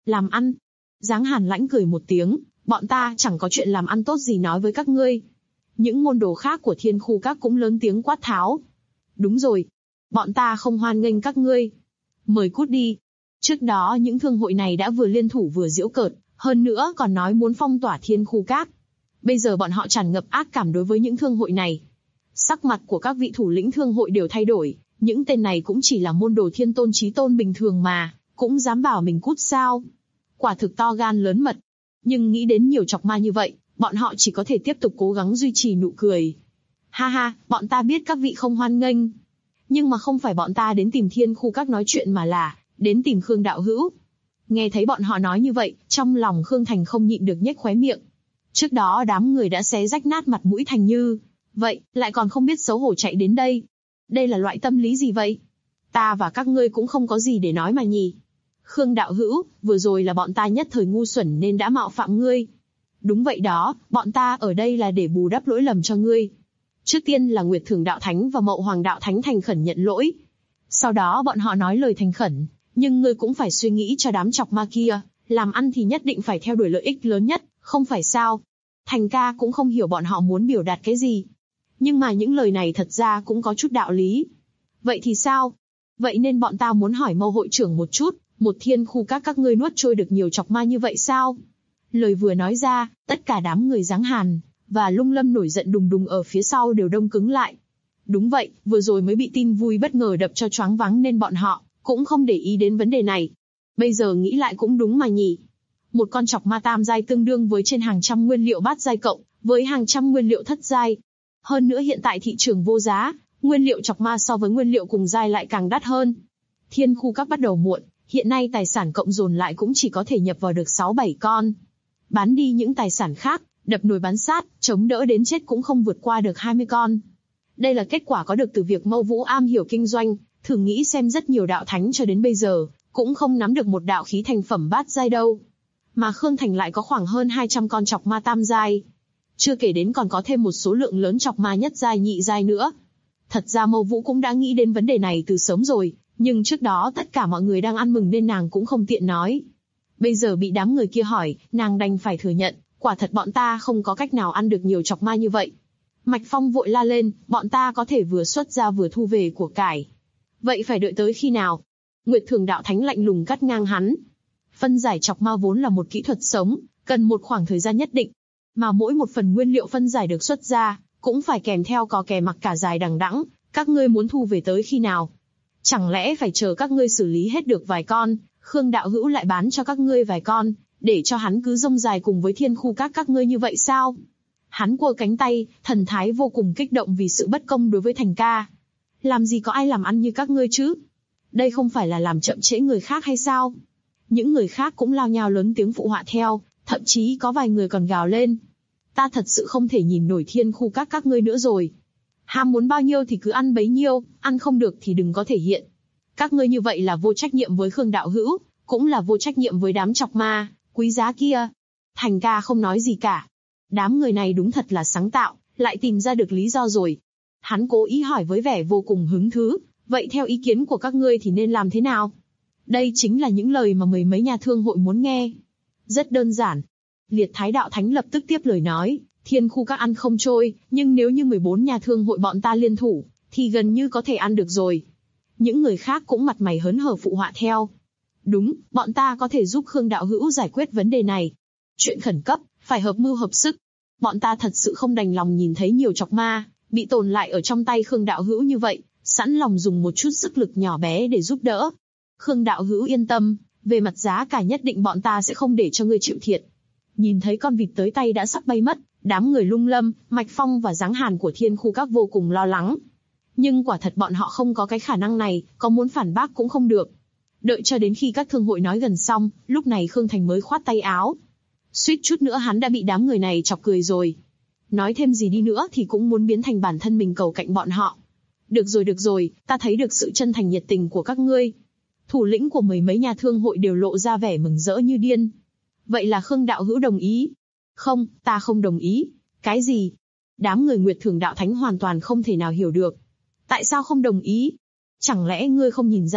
Làm ăn? Giáng Hàn lãnh cười một tiếng, bọn ta chẳng có chuyện làm ăn tốt gì nói với các ngươi. Những môn đồ khác của Thiên Khu Các cũng lớn tiếng quát tháo. Đúng rồi, bọn ta không hoan nghênh các ngươi. Mời cút đi. Trước đó những thương hội này đã vừa liên thủ vừa giễu cợt, hơn nữa còn nói muốn phong tỏa Thiên Khu Các. Bây giờ bọn họ tràn ngập ác cảm đối với những thương hội này. Sắc mặt của các vị thủ lĩnh thương hội đều thay đổi, những tên này cũng chỉ là môn đồ thiên tôn chí tôn bình thường mà, cũng dám bảo mình cút sao. Quả thực to gan lớn mật. Nhưng nghĩ đến nhiều chọc ma như vậy, bọn họ chỉ có thể tiếp tục cố gắng duy trì nụ cười. Ha ha, bọn ta biết các vị không hoan nghênh. Nhưng mà không phải bọn ta đến tìm Thiên Khu Các nói chuyện mà là đến tìm Khương đạo hữu. Nghe thấy bọn họ nói như vậy, trong lòng Khương Thành không nhịn được nhếch khóe miệng. Trước đó đám người đã xé rách nát mặt mũi Thành Như, vậy lại còn không biết xấu hổ chạy đến đây. Đây là loại tâm lý gì vậy? Ta và các ngươi cũng không có gì để nói mà nhỉ. Khương đạo hữu, vừa rồi là bọn ta nhất thời ngu xuẩn nên đã mạo phạm ngươi. Đúng vậy đó, bọn ta ở đây là để bù đắp lỗi lầm cho ngươi. Trước tiên là Nguyệt Thường Đạo Thánh và Mậu Hoàng Đạo Thánh thành khẩn nhận lỗi. Sau đó bọn họ nói lời thành khẩn, nhưng ngươi cũng phải suy nghĩ cho đám chọc ma kia, làm ăn thì nhất định phải theo đuổi lợi ích lớn nhất, không phải sao? Thành ca cũng không hiểu bọn họ muốn biểu đạt cái gì. Nhưng mà những lời này thật ra cũng có chút đạo lý. Vậy thì sao? Vậy nên bọn ta muốn hỏi Mâu hội trưởng một chút, một Thiên Khu các ngươi nuốt trôi được nhiều chọc ma như vậy sao? Lời vừa nói ra, tất cả đám người Giáng Hàn và Lung Lâm nổi giận đùng đùng ở phía sau đều đông cứng lại. Đúng vậy, vừa rồi mới bị tin vui bất ngờ đập cho choáng váng nên bọn họ cũng không để ý đến vấn đề này. Bây giờ nghĩ lại cũng đúng mà nhỉ. Một con chọc ma tam giai tương đương với trên hàng trăm nguyên liệu bát giai cộng với hàng trăm nguyên liệu thất giai. Hơn nữa hiện tại thị trường vô giá, nguyên liệu chọc ma so với nguyên liệu cùng giai lại càng đắt hơn. Thiên Khu Các bắt đầu muộn, hiện nay tài sản cộng dồn lại cũng chỉ có thể nhập vào được 6-7 con. Bán đi những tài sản khác, đập nồi bán sát, chống đỡ đến chết cũng không vượt qua được 20 con. Đây là kết quả có được từ việc Mâu Vũ am hiểu kinh doanh, thử nghĩ xem rất nhiều đạo thánh cho đến bây giờ, cũng không nắm được một đạo khí thành phẩm bát giai đâu. Mà Khương Thành lại có khoảng hơn 200 con chọc ma tam giai. Chưa kể đến còn có thêm một số lượng lớn chọc ma nhất giai nhị giai nữa. Thật ra Mâu Vũ cũng đã nghĩ đến vấn đề này từ sớm rồi, nhưng trước đó tất cả mọi người đang ăn mừng nên nàng cũng không tiện nói. Bây giờ bị đám người kia hỏi, nàng đành phải thừa nhận, quả thật bọn ta không có cách nào ăn được nhiều chọc ma như vậy. Mạch Phong vội la lên, bọn ta có thể vừa xuất ra vừa thu về của cải. Vậy phải đợi tới khi nào? Nguyệt Thường Đạo Thánh lạnh lùng cắt ngang hắn. Phân giải chọc ma vốn là một kỹ thuật sống, cần một khoảng thời gian nhất định. Mà mỗi một phần nguyên liệu phân giải được xuất ra, cũng phải kèm theo cò kè mặc cả dài đằng đẵng. Các ngươi muốn thu về tới khi nào? Chẳng lẽ phải chờ các ngươi xử lý hết được vài con, Khương đạo hữu lại bán cho các ngươi vài con, để cho hắn cứ rông dài cùng với Thiên Khu các ngươi như vậy sao? Hắn quơ cánh tay, thần thái vô cùng kích động vì sự bất công đối với Thành ca. Làm gì có ai làm ăn như các ngươi chứ? Đây không phải là làm chậm trễ người khác hay sao? Những người khác cũng lao nhao lớn tiếng phụ họa theo, thậm chí có vài người còn gào lên. Ta thật sự không thể nhìn nổi Thiên Khu các ngươi nữa rồi. Ham muốn bao nhiêu thì cứ ăn bấy nhiêu, ăn không được thì đừng có thể hiện. Các ngươi như vậy là vô trách nhiệm với Khương đạo hữu, cũng là vô trách nhiệm với đám chọc ma, quý giá kia. Thành ca không nói gì cả. Đám người này đúng thật là sáng tạo, lại tìm ra được lý do rồi. Hắn cố ý hỏi với vẻ vô cùng hứng thú, vậy theo ý kiến của các ngươi thì nên làm thế nào? Đây chính là những lời mà mười mấy nhà thương hội muốn nghe. Rất đơn giản. Liệt Thái Đạo Thánh lập tức tiếp lời nói, Thiên Khu các ăn không trôi, nhưng nếu như 14 nhà thương hội bọn ta liên thủ, thì gần như có thể ăn được rồi. Những người khác cũng mặt mày hớn hở phụ họa theo. Đúng, bọn ta có thể giúp Khương đạo hữu giải quyết vấn đề này. Chuyện khẩn cấp, phải hợp mưu hợp sức. Bọn ta thật sự không đành lòng nhìn thấy nhiều chọc ma bị tồn lại ở trong tay Khương đạo hữu như vậy, sẵn lòng dùng một chút sức lực nhỏ bé để giúp đỡ. Khương đạo hữu yên tâm, về mặt giá cả nhất định bọn ta sẽ không để cho ngươi chịu thiệt. Nhìn thấy con vịt tới tay đã sắp bay mất, đám người Lung Lâm, Mạch Phong và Giáng Hàn của Thiên Khu các vô cùng lo lắng. Nhưng quả thật bọn họ không có cái khả năng này, có muốn phản bác cũng không được. Đợi cho đến khi các thương hội nói gần xong, lúc này Khương Thành mới khoát tay áo. Suýt chút nữa hắn đã bị đám người này chọc cười rồi. Nói thêm gì đi nữa thì cũng muốn biến thành bản thân mình cầu cạnh bọn họ. Được rồi, ta thấy được sự chân thành nhiệt tình của các ngươi. Thủ lĩnh của mười mấy nhà thương hội đều lộ ra vẻ mừng rỡ như điên. Vậy là Khương đạo hữu đồng ý? Không, ta không đồng ý. Cái gì? Đám người Nguyệt Thường Đạo Thánh hoàn toàn không thể nào hiểu được. Tại sao không đồng ý? Chẳng lẽ ngươi không nhìn ra được,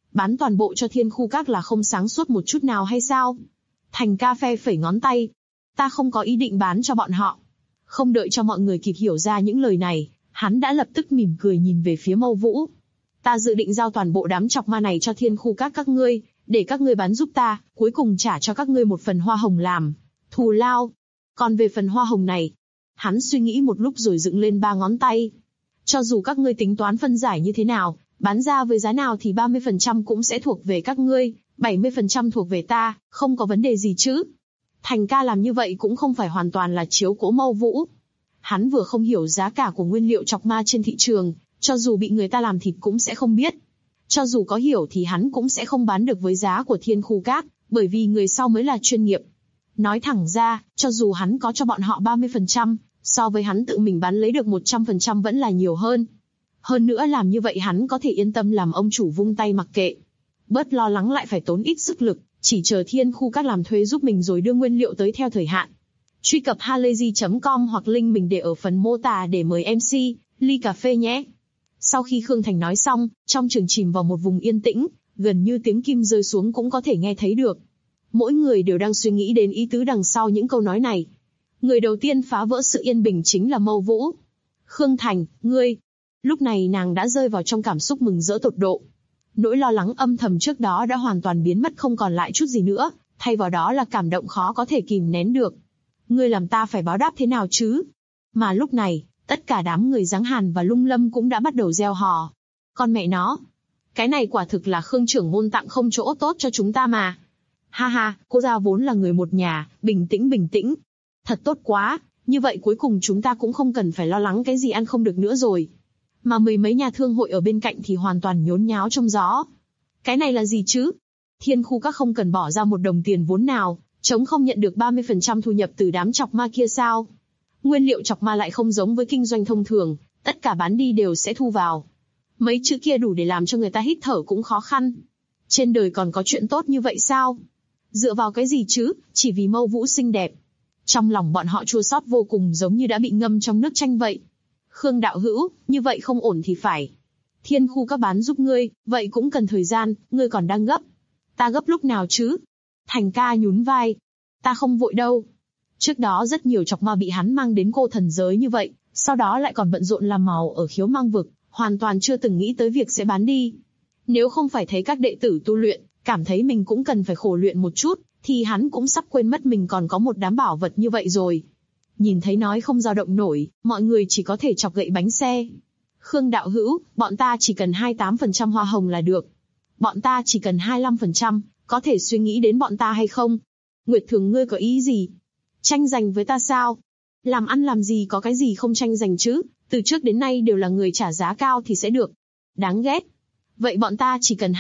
Bán toàn bộ cho Thiên Khu Các là không sáng suốt một chút nào hay sao? Thành Ca phe phẩy ngón tay. Ta không có ý định bán cho bọn họ. Không đợi cho mọi người kịp hiểu ra những lời này, hắn đã lập tức mỉm cười nhìn về phía Mâu Vũ. Ta dự định giao toàn bộ đám chọc ma này cho Thiên Khu các ngươi, để các ngươi bán giúp ta, cuối cùng trả cho các ngươi một phần hoa hồng làm thù lao. Còn về phần hoa hồng này, hắn suy nghĩ một lúc rồi dựng lên 3 ngón tay. Cho dù các ngươi tính toán phân giải như thế nào, bán ra với giá nào thì 30% cũng sẽ thuộc về các ngươi, 70% thuộc về ta, không có vấn đề gì chứ. Thành Ca làm như vậy cũng không phải hoàn toàn là chiếu cố Mâu Vũ. Hắn vừa không hiểu giá cả của nguyên liệu chọc ma trên thị trường, cho dù bị người ta làm thịt cũng sẽ không biết. Cho dù có hiểu thì hắn cũng sẽ không bán được với giá của Thiên Khu Các, bởi vì người sau mới là chuyên nghiệp. Nói thẳng ra, cho dù hắn có cho bọn họ 30%, so với hắn tự mình bán lấy được 100% vẫn là nhiều hơn. Hơn nữa làm như vậy hắn có thể yên tâm làm ông chủ vung tay mặc kệ. Bớt lo lắng lại phải tốn ít sức lực, chỉ chờ Thiên Khu Các làm thuê giúp mình rồi đưa nguyên liệu tới theo thời hạn. Truy cập halayzi.com hoặc link mình để ở phần mô tả để mời MC, ly cà phê nhé. Sau khi Khương Thành nói xong, trong trường chìm vào một vùng yên tĩnh, gần như tiếng kim rơi xuống cũng có thể nghe thấy được. Mỗi người đều đang suy nghĩ đến ý tứ đằng sau những câu nói này. Người đầu tiên phá vỡ sự yên bình chính là Mâu Vũ. Khương Thành, ngươi. Lúc này nàng đã rơi vào trong cảm xúc mừng rỡ tột độ. Nỗi lo lắng âm thầm trước đó đã hoàn toàn biến mất không còn lại chút gì nữa, thay vào đó là cảm động khó có thể kìm nén được. Ngươi làm ta phải báo đáp thế nào chứ? Mà lúc này, tất cả đám người Giáng Hàn và Lung Lâm cũng đã bắt đầu reo hò. Con mẹ nó! Cái này quả thực là Khương trưởng môn tặng không chỗ tốt cho chúng ta mà. Ha ha, cô gia vốn là người một nhà, bình tĩnh. Thật tốt quá, như vậy cuối cùng chúng ta cũng không cần phải lo lắng cái gì ăn không được nữa rồi. Mà mười mấy nhà thương hội ở bên cạnh thì hoàn toàn nhốn nháo trong gió. Cái này là gì chứ? Thiên Khu Các không cần bỏ ra một đồng tiền vốn nào, chống không nhận được 30% thu nhập từ đám chọc ma kia sao? Nguyên liệu chọc ma lại không giống với kinh doanh thông thường, tất cả bán đi đều sẽ thu vào. Mấy chữ kia đủ để làm cho người ta hít thở cũng khó khăn. Trên đời còn có chuyện tốt như vậy sao? Dựa vào cái gì chứ, chỉ vì Mâu Vũ xinh đẹp. Trong lòng bọn họ chua xót vô cùng giống như đã bị ngâm trong nước chanh vậy. Khương đạo hữu, như vậy không ổn thì phải. Thiên Khu Các bán giúp ngươi, vậy cũng cần thời gian, ngươi còn đang gấp. Ta gấp lúc nào chứ? Thành Ca nhún vai. Ta không vội đâu. Trước đó rất nhiều chọc ma bị hắn mang đến cô thần giới như vậy, sau đó lại còn bận rộn làm màu ở Khiếu Mang Vực, hoàn toàn chưa từng nghĩ tới việc sẽ bán đi. Nếu không phải thấy các đệ tử tu luyện, cảm thấy mình cũng cần phải khổ luyện một chút, thì hắn cũng sắp quên mất mình còn có một đám bảo vật như vậy rồi. Nhìn thấy nói không dao động nổi, mọi người chỉ có thể chọc gậy bánh xe. Khương đạo hữu, bọn ta chỉ cần 28% hoa hồng là được. Bọn ta chỉ cần 25%, có thể suy nghĩ đến bọn ta hay không? Nguyệt Thường ngươi có ý gì? Tranh giành với ta sao? Làm ăn làm gì có cái gì không tranh giành chứ, từ trước đến nay đều là người trả giá cao thì sẽ được. Đáng ghét. Vậy bọn ta chỉ cần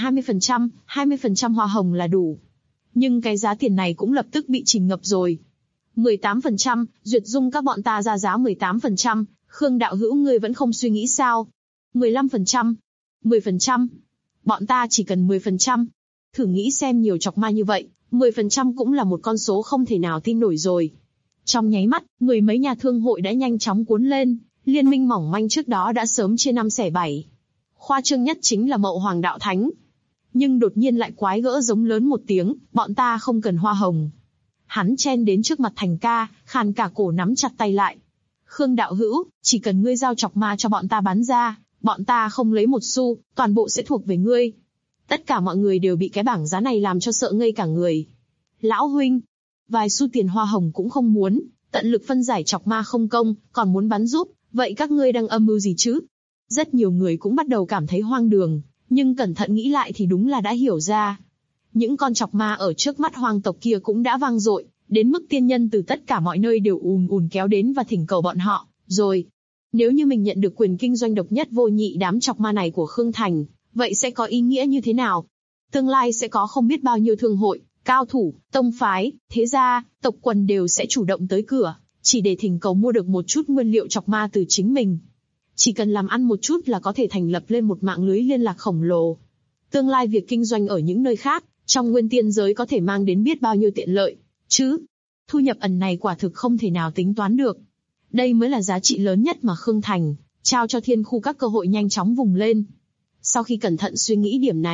20% hoa hồng là đủ. Nhưng cái giá tiền này cũng lập tức bị chìm ngập rồi. 18%, Duyệt Dung các bọn ta ra giá 18%, Khương đạo hữu ngươi vẫn không suy nghĩ sao? 15%, 10%, bọn ta chỉ cần 10%. Thử nghĩ xem nhiều chọc ma như vậy, 10% cũng là một con số không thể nào tin nổi rồi. Trong nháy mắt, mười mấy nhà thương hội đã nhanh chóng cuốn lên, liên minh mỏng manh trước đó đã sớm chia 5 xẻ 7. Khoa trương nhất chính là Mậu Hoàng Đạo Thánh. Nhưng đột nhiên lại quái gỡ giống lớn một tiếng, bọn ta không cần hoa hồng. Hắn chen đến trước mặt Thành Ca, khàn cả cổ nắm chặt tay lại. Khương đạo hữu, chỉ cần ngươi giao chọc ma cho bọn ta bán ra, bọn ta không lấy một xu, toàn bộ sẽ thuộc về ngươi. Tất cả mọi người đều bị cái bảng giá này làm cho sợ ngây cả người. Lão huynh, vài xu tiền hoa hồng cũng không muốn, tận lực phân giải chọc ma không công, còn muốn bán giúp, vậy các ngươi đang âm mưu gì chứ? Rất nhiều người cũng bắt đầu cảm thấy hoang đường, nhưng cẩn thận nghĩ lại thì đúng là đã hiểu ra. Những con chọc ma ở trước mắt hoang tộc kia cũng đã vang dội, đến mức tiên nhân từ tất cả mọi nơi đều ùn kéo đến và thỉnh cầu bọn họ, rồi. Nếu như mình nhận được quyền kinh doanh độc nhất vô nhị đám chọc ma này của Khương Thành, vậy sẽ có ý nghĩa như thế nào? Tương lai sẽ có không biết bao nhiêu thương hội, cao thủ, tông phái, thế gia, tộc quần đều sẽ chủ động tới cửa, chỉ để thỉnh cầu mua được một chút nguyên liệu chọc ma từ chính mình. Chỉ cần làm ăn một chút là có thể thành lập lên một mạng lưới liên lạc khổng lồ. Tương lai việc kinh doanh ở những nơi khác, trong nguyên tiên giới có thể mang đến biết bao nhiêu tiện lợi, chứ. Thu nhập ẩn này quả thực không thể nào tính toán được. Đây mới là giá trị lớn nhất mà Khương Thành trao cho Thiên Khu Các cơ hội nhanh chóng vùng lên. Sau khi cẩn thận suy nghĩ điểm này,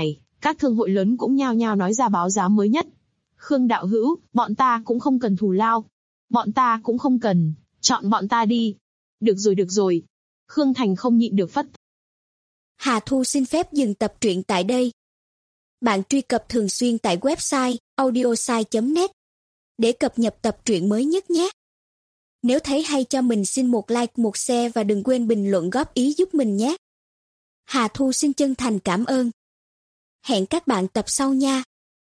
Các thương hội lớn cũng nhao nhao nói ra báo giá mới nhất. Khương đạo hữu, bọn ta cũng không cần thù lao. Bọn ta cũng không cần, chọn bọn ta đi. Được rồi. Khương Thành không nhịn được phất. Hà Thu xin phép dừng tập truyện tại đây. Bạn truy cập thường xuyên tại website audiosai.net để cập nhật tập truyện mới nhất nhé. Nếu thấy hay cho mình xin một like, một share và đừng quên bình luận góp ý giúp mình nhé. Hà Thu xin chân thành cảm ơn. Hẹn các bạn tập sau nha.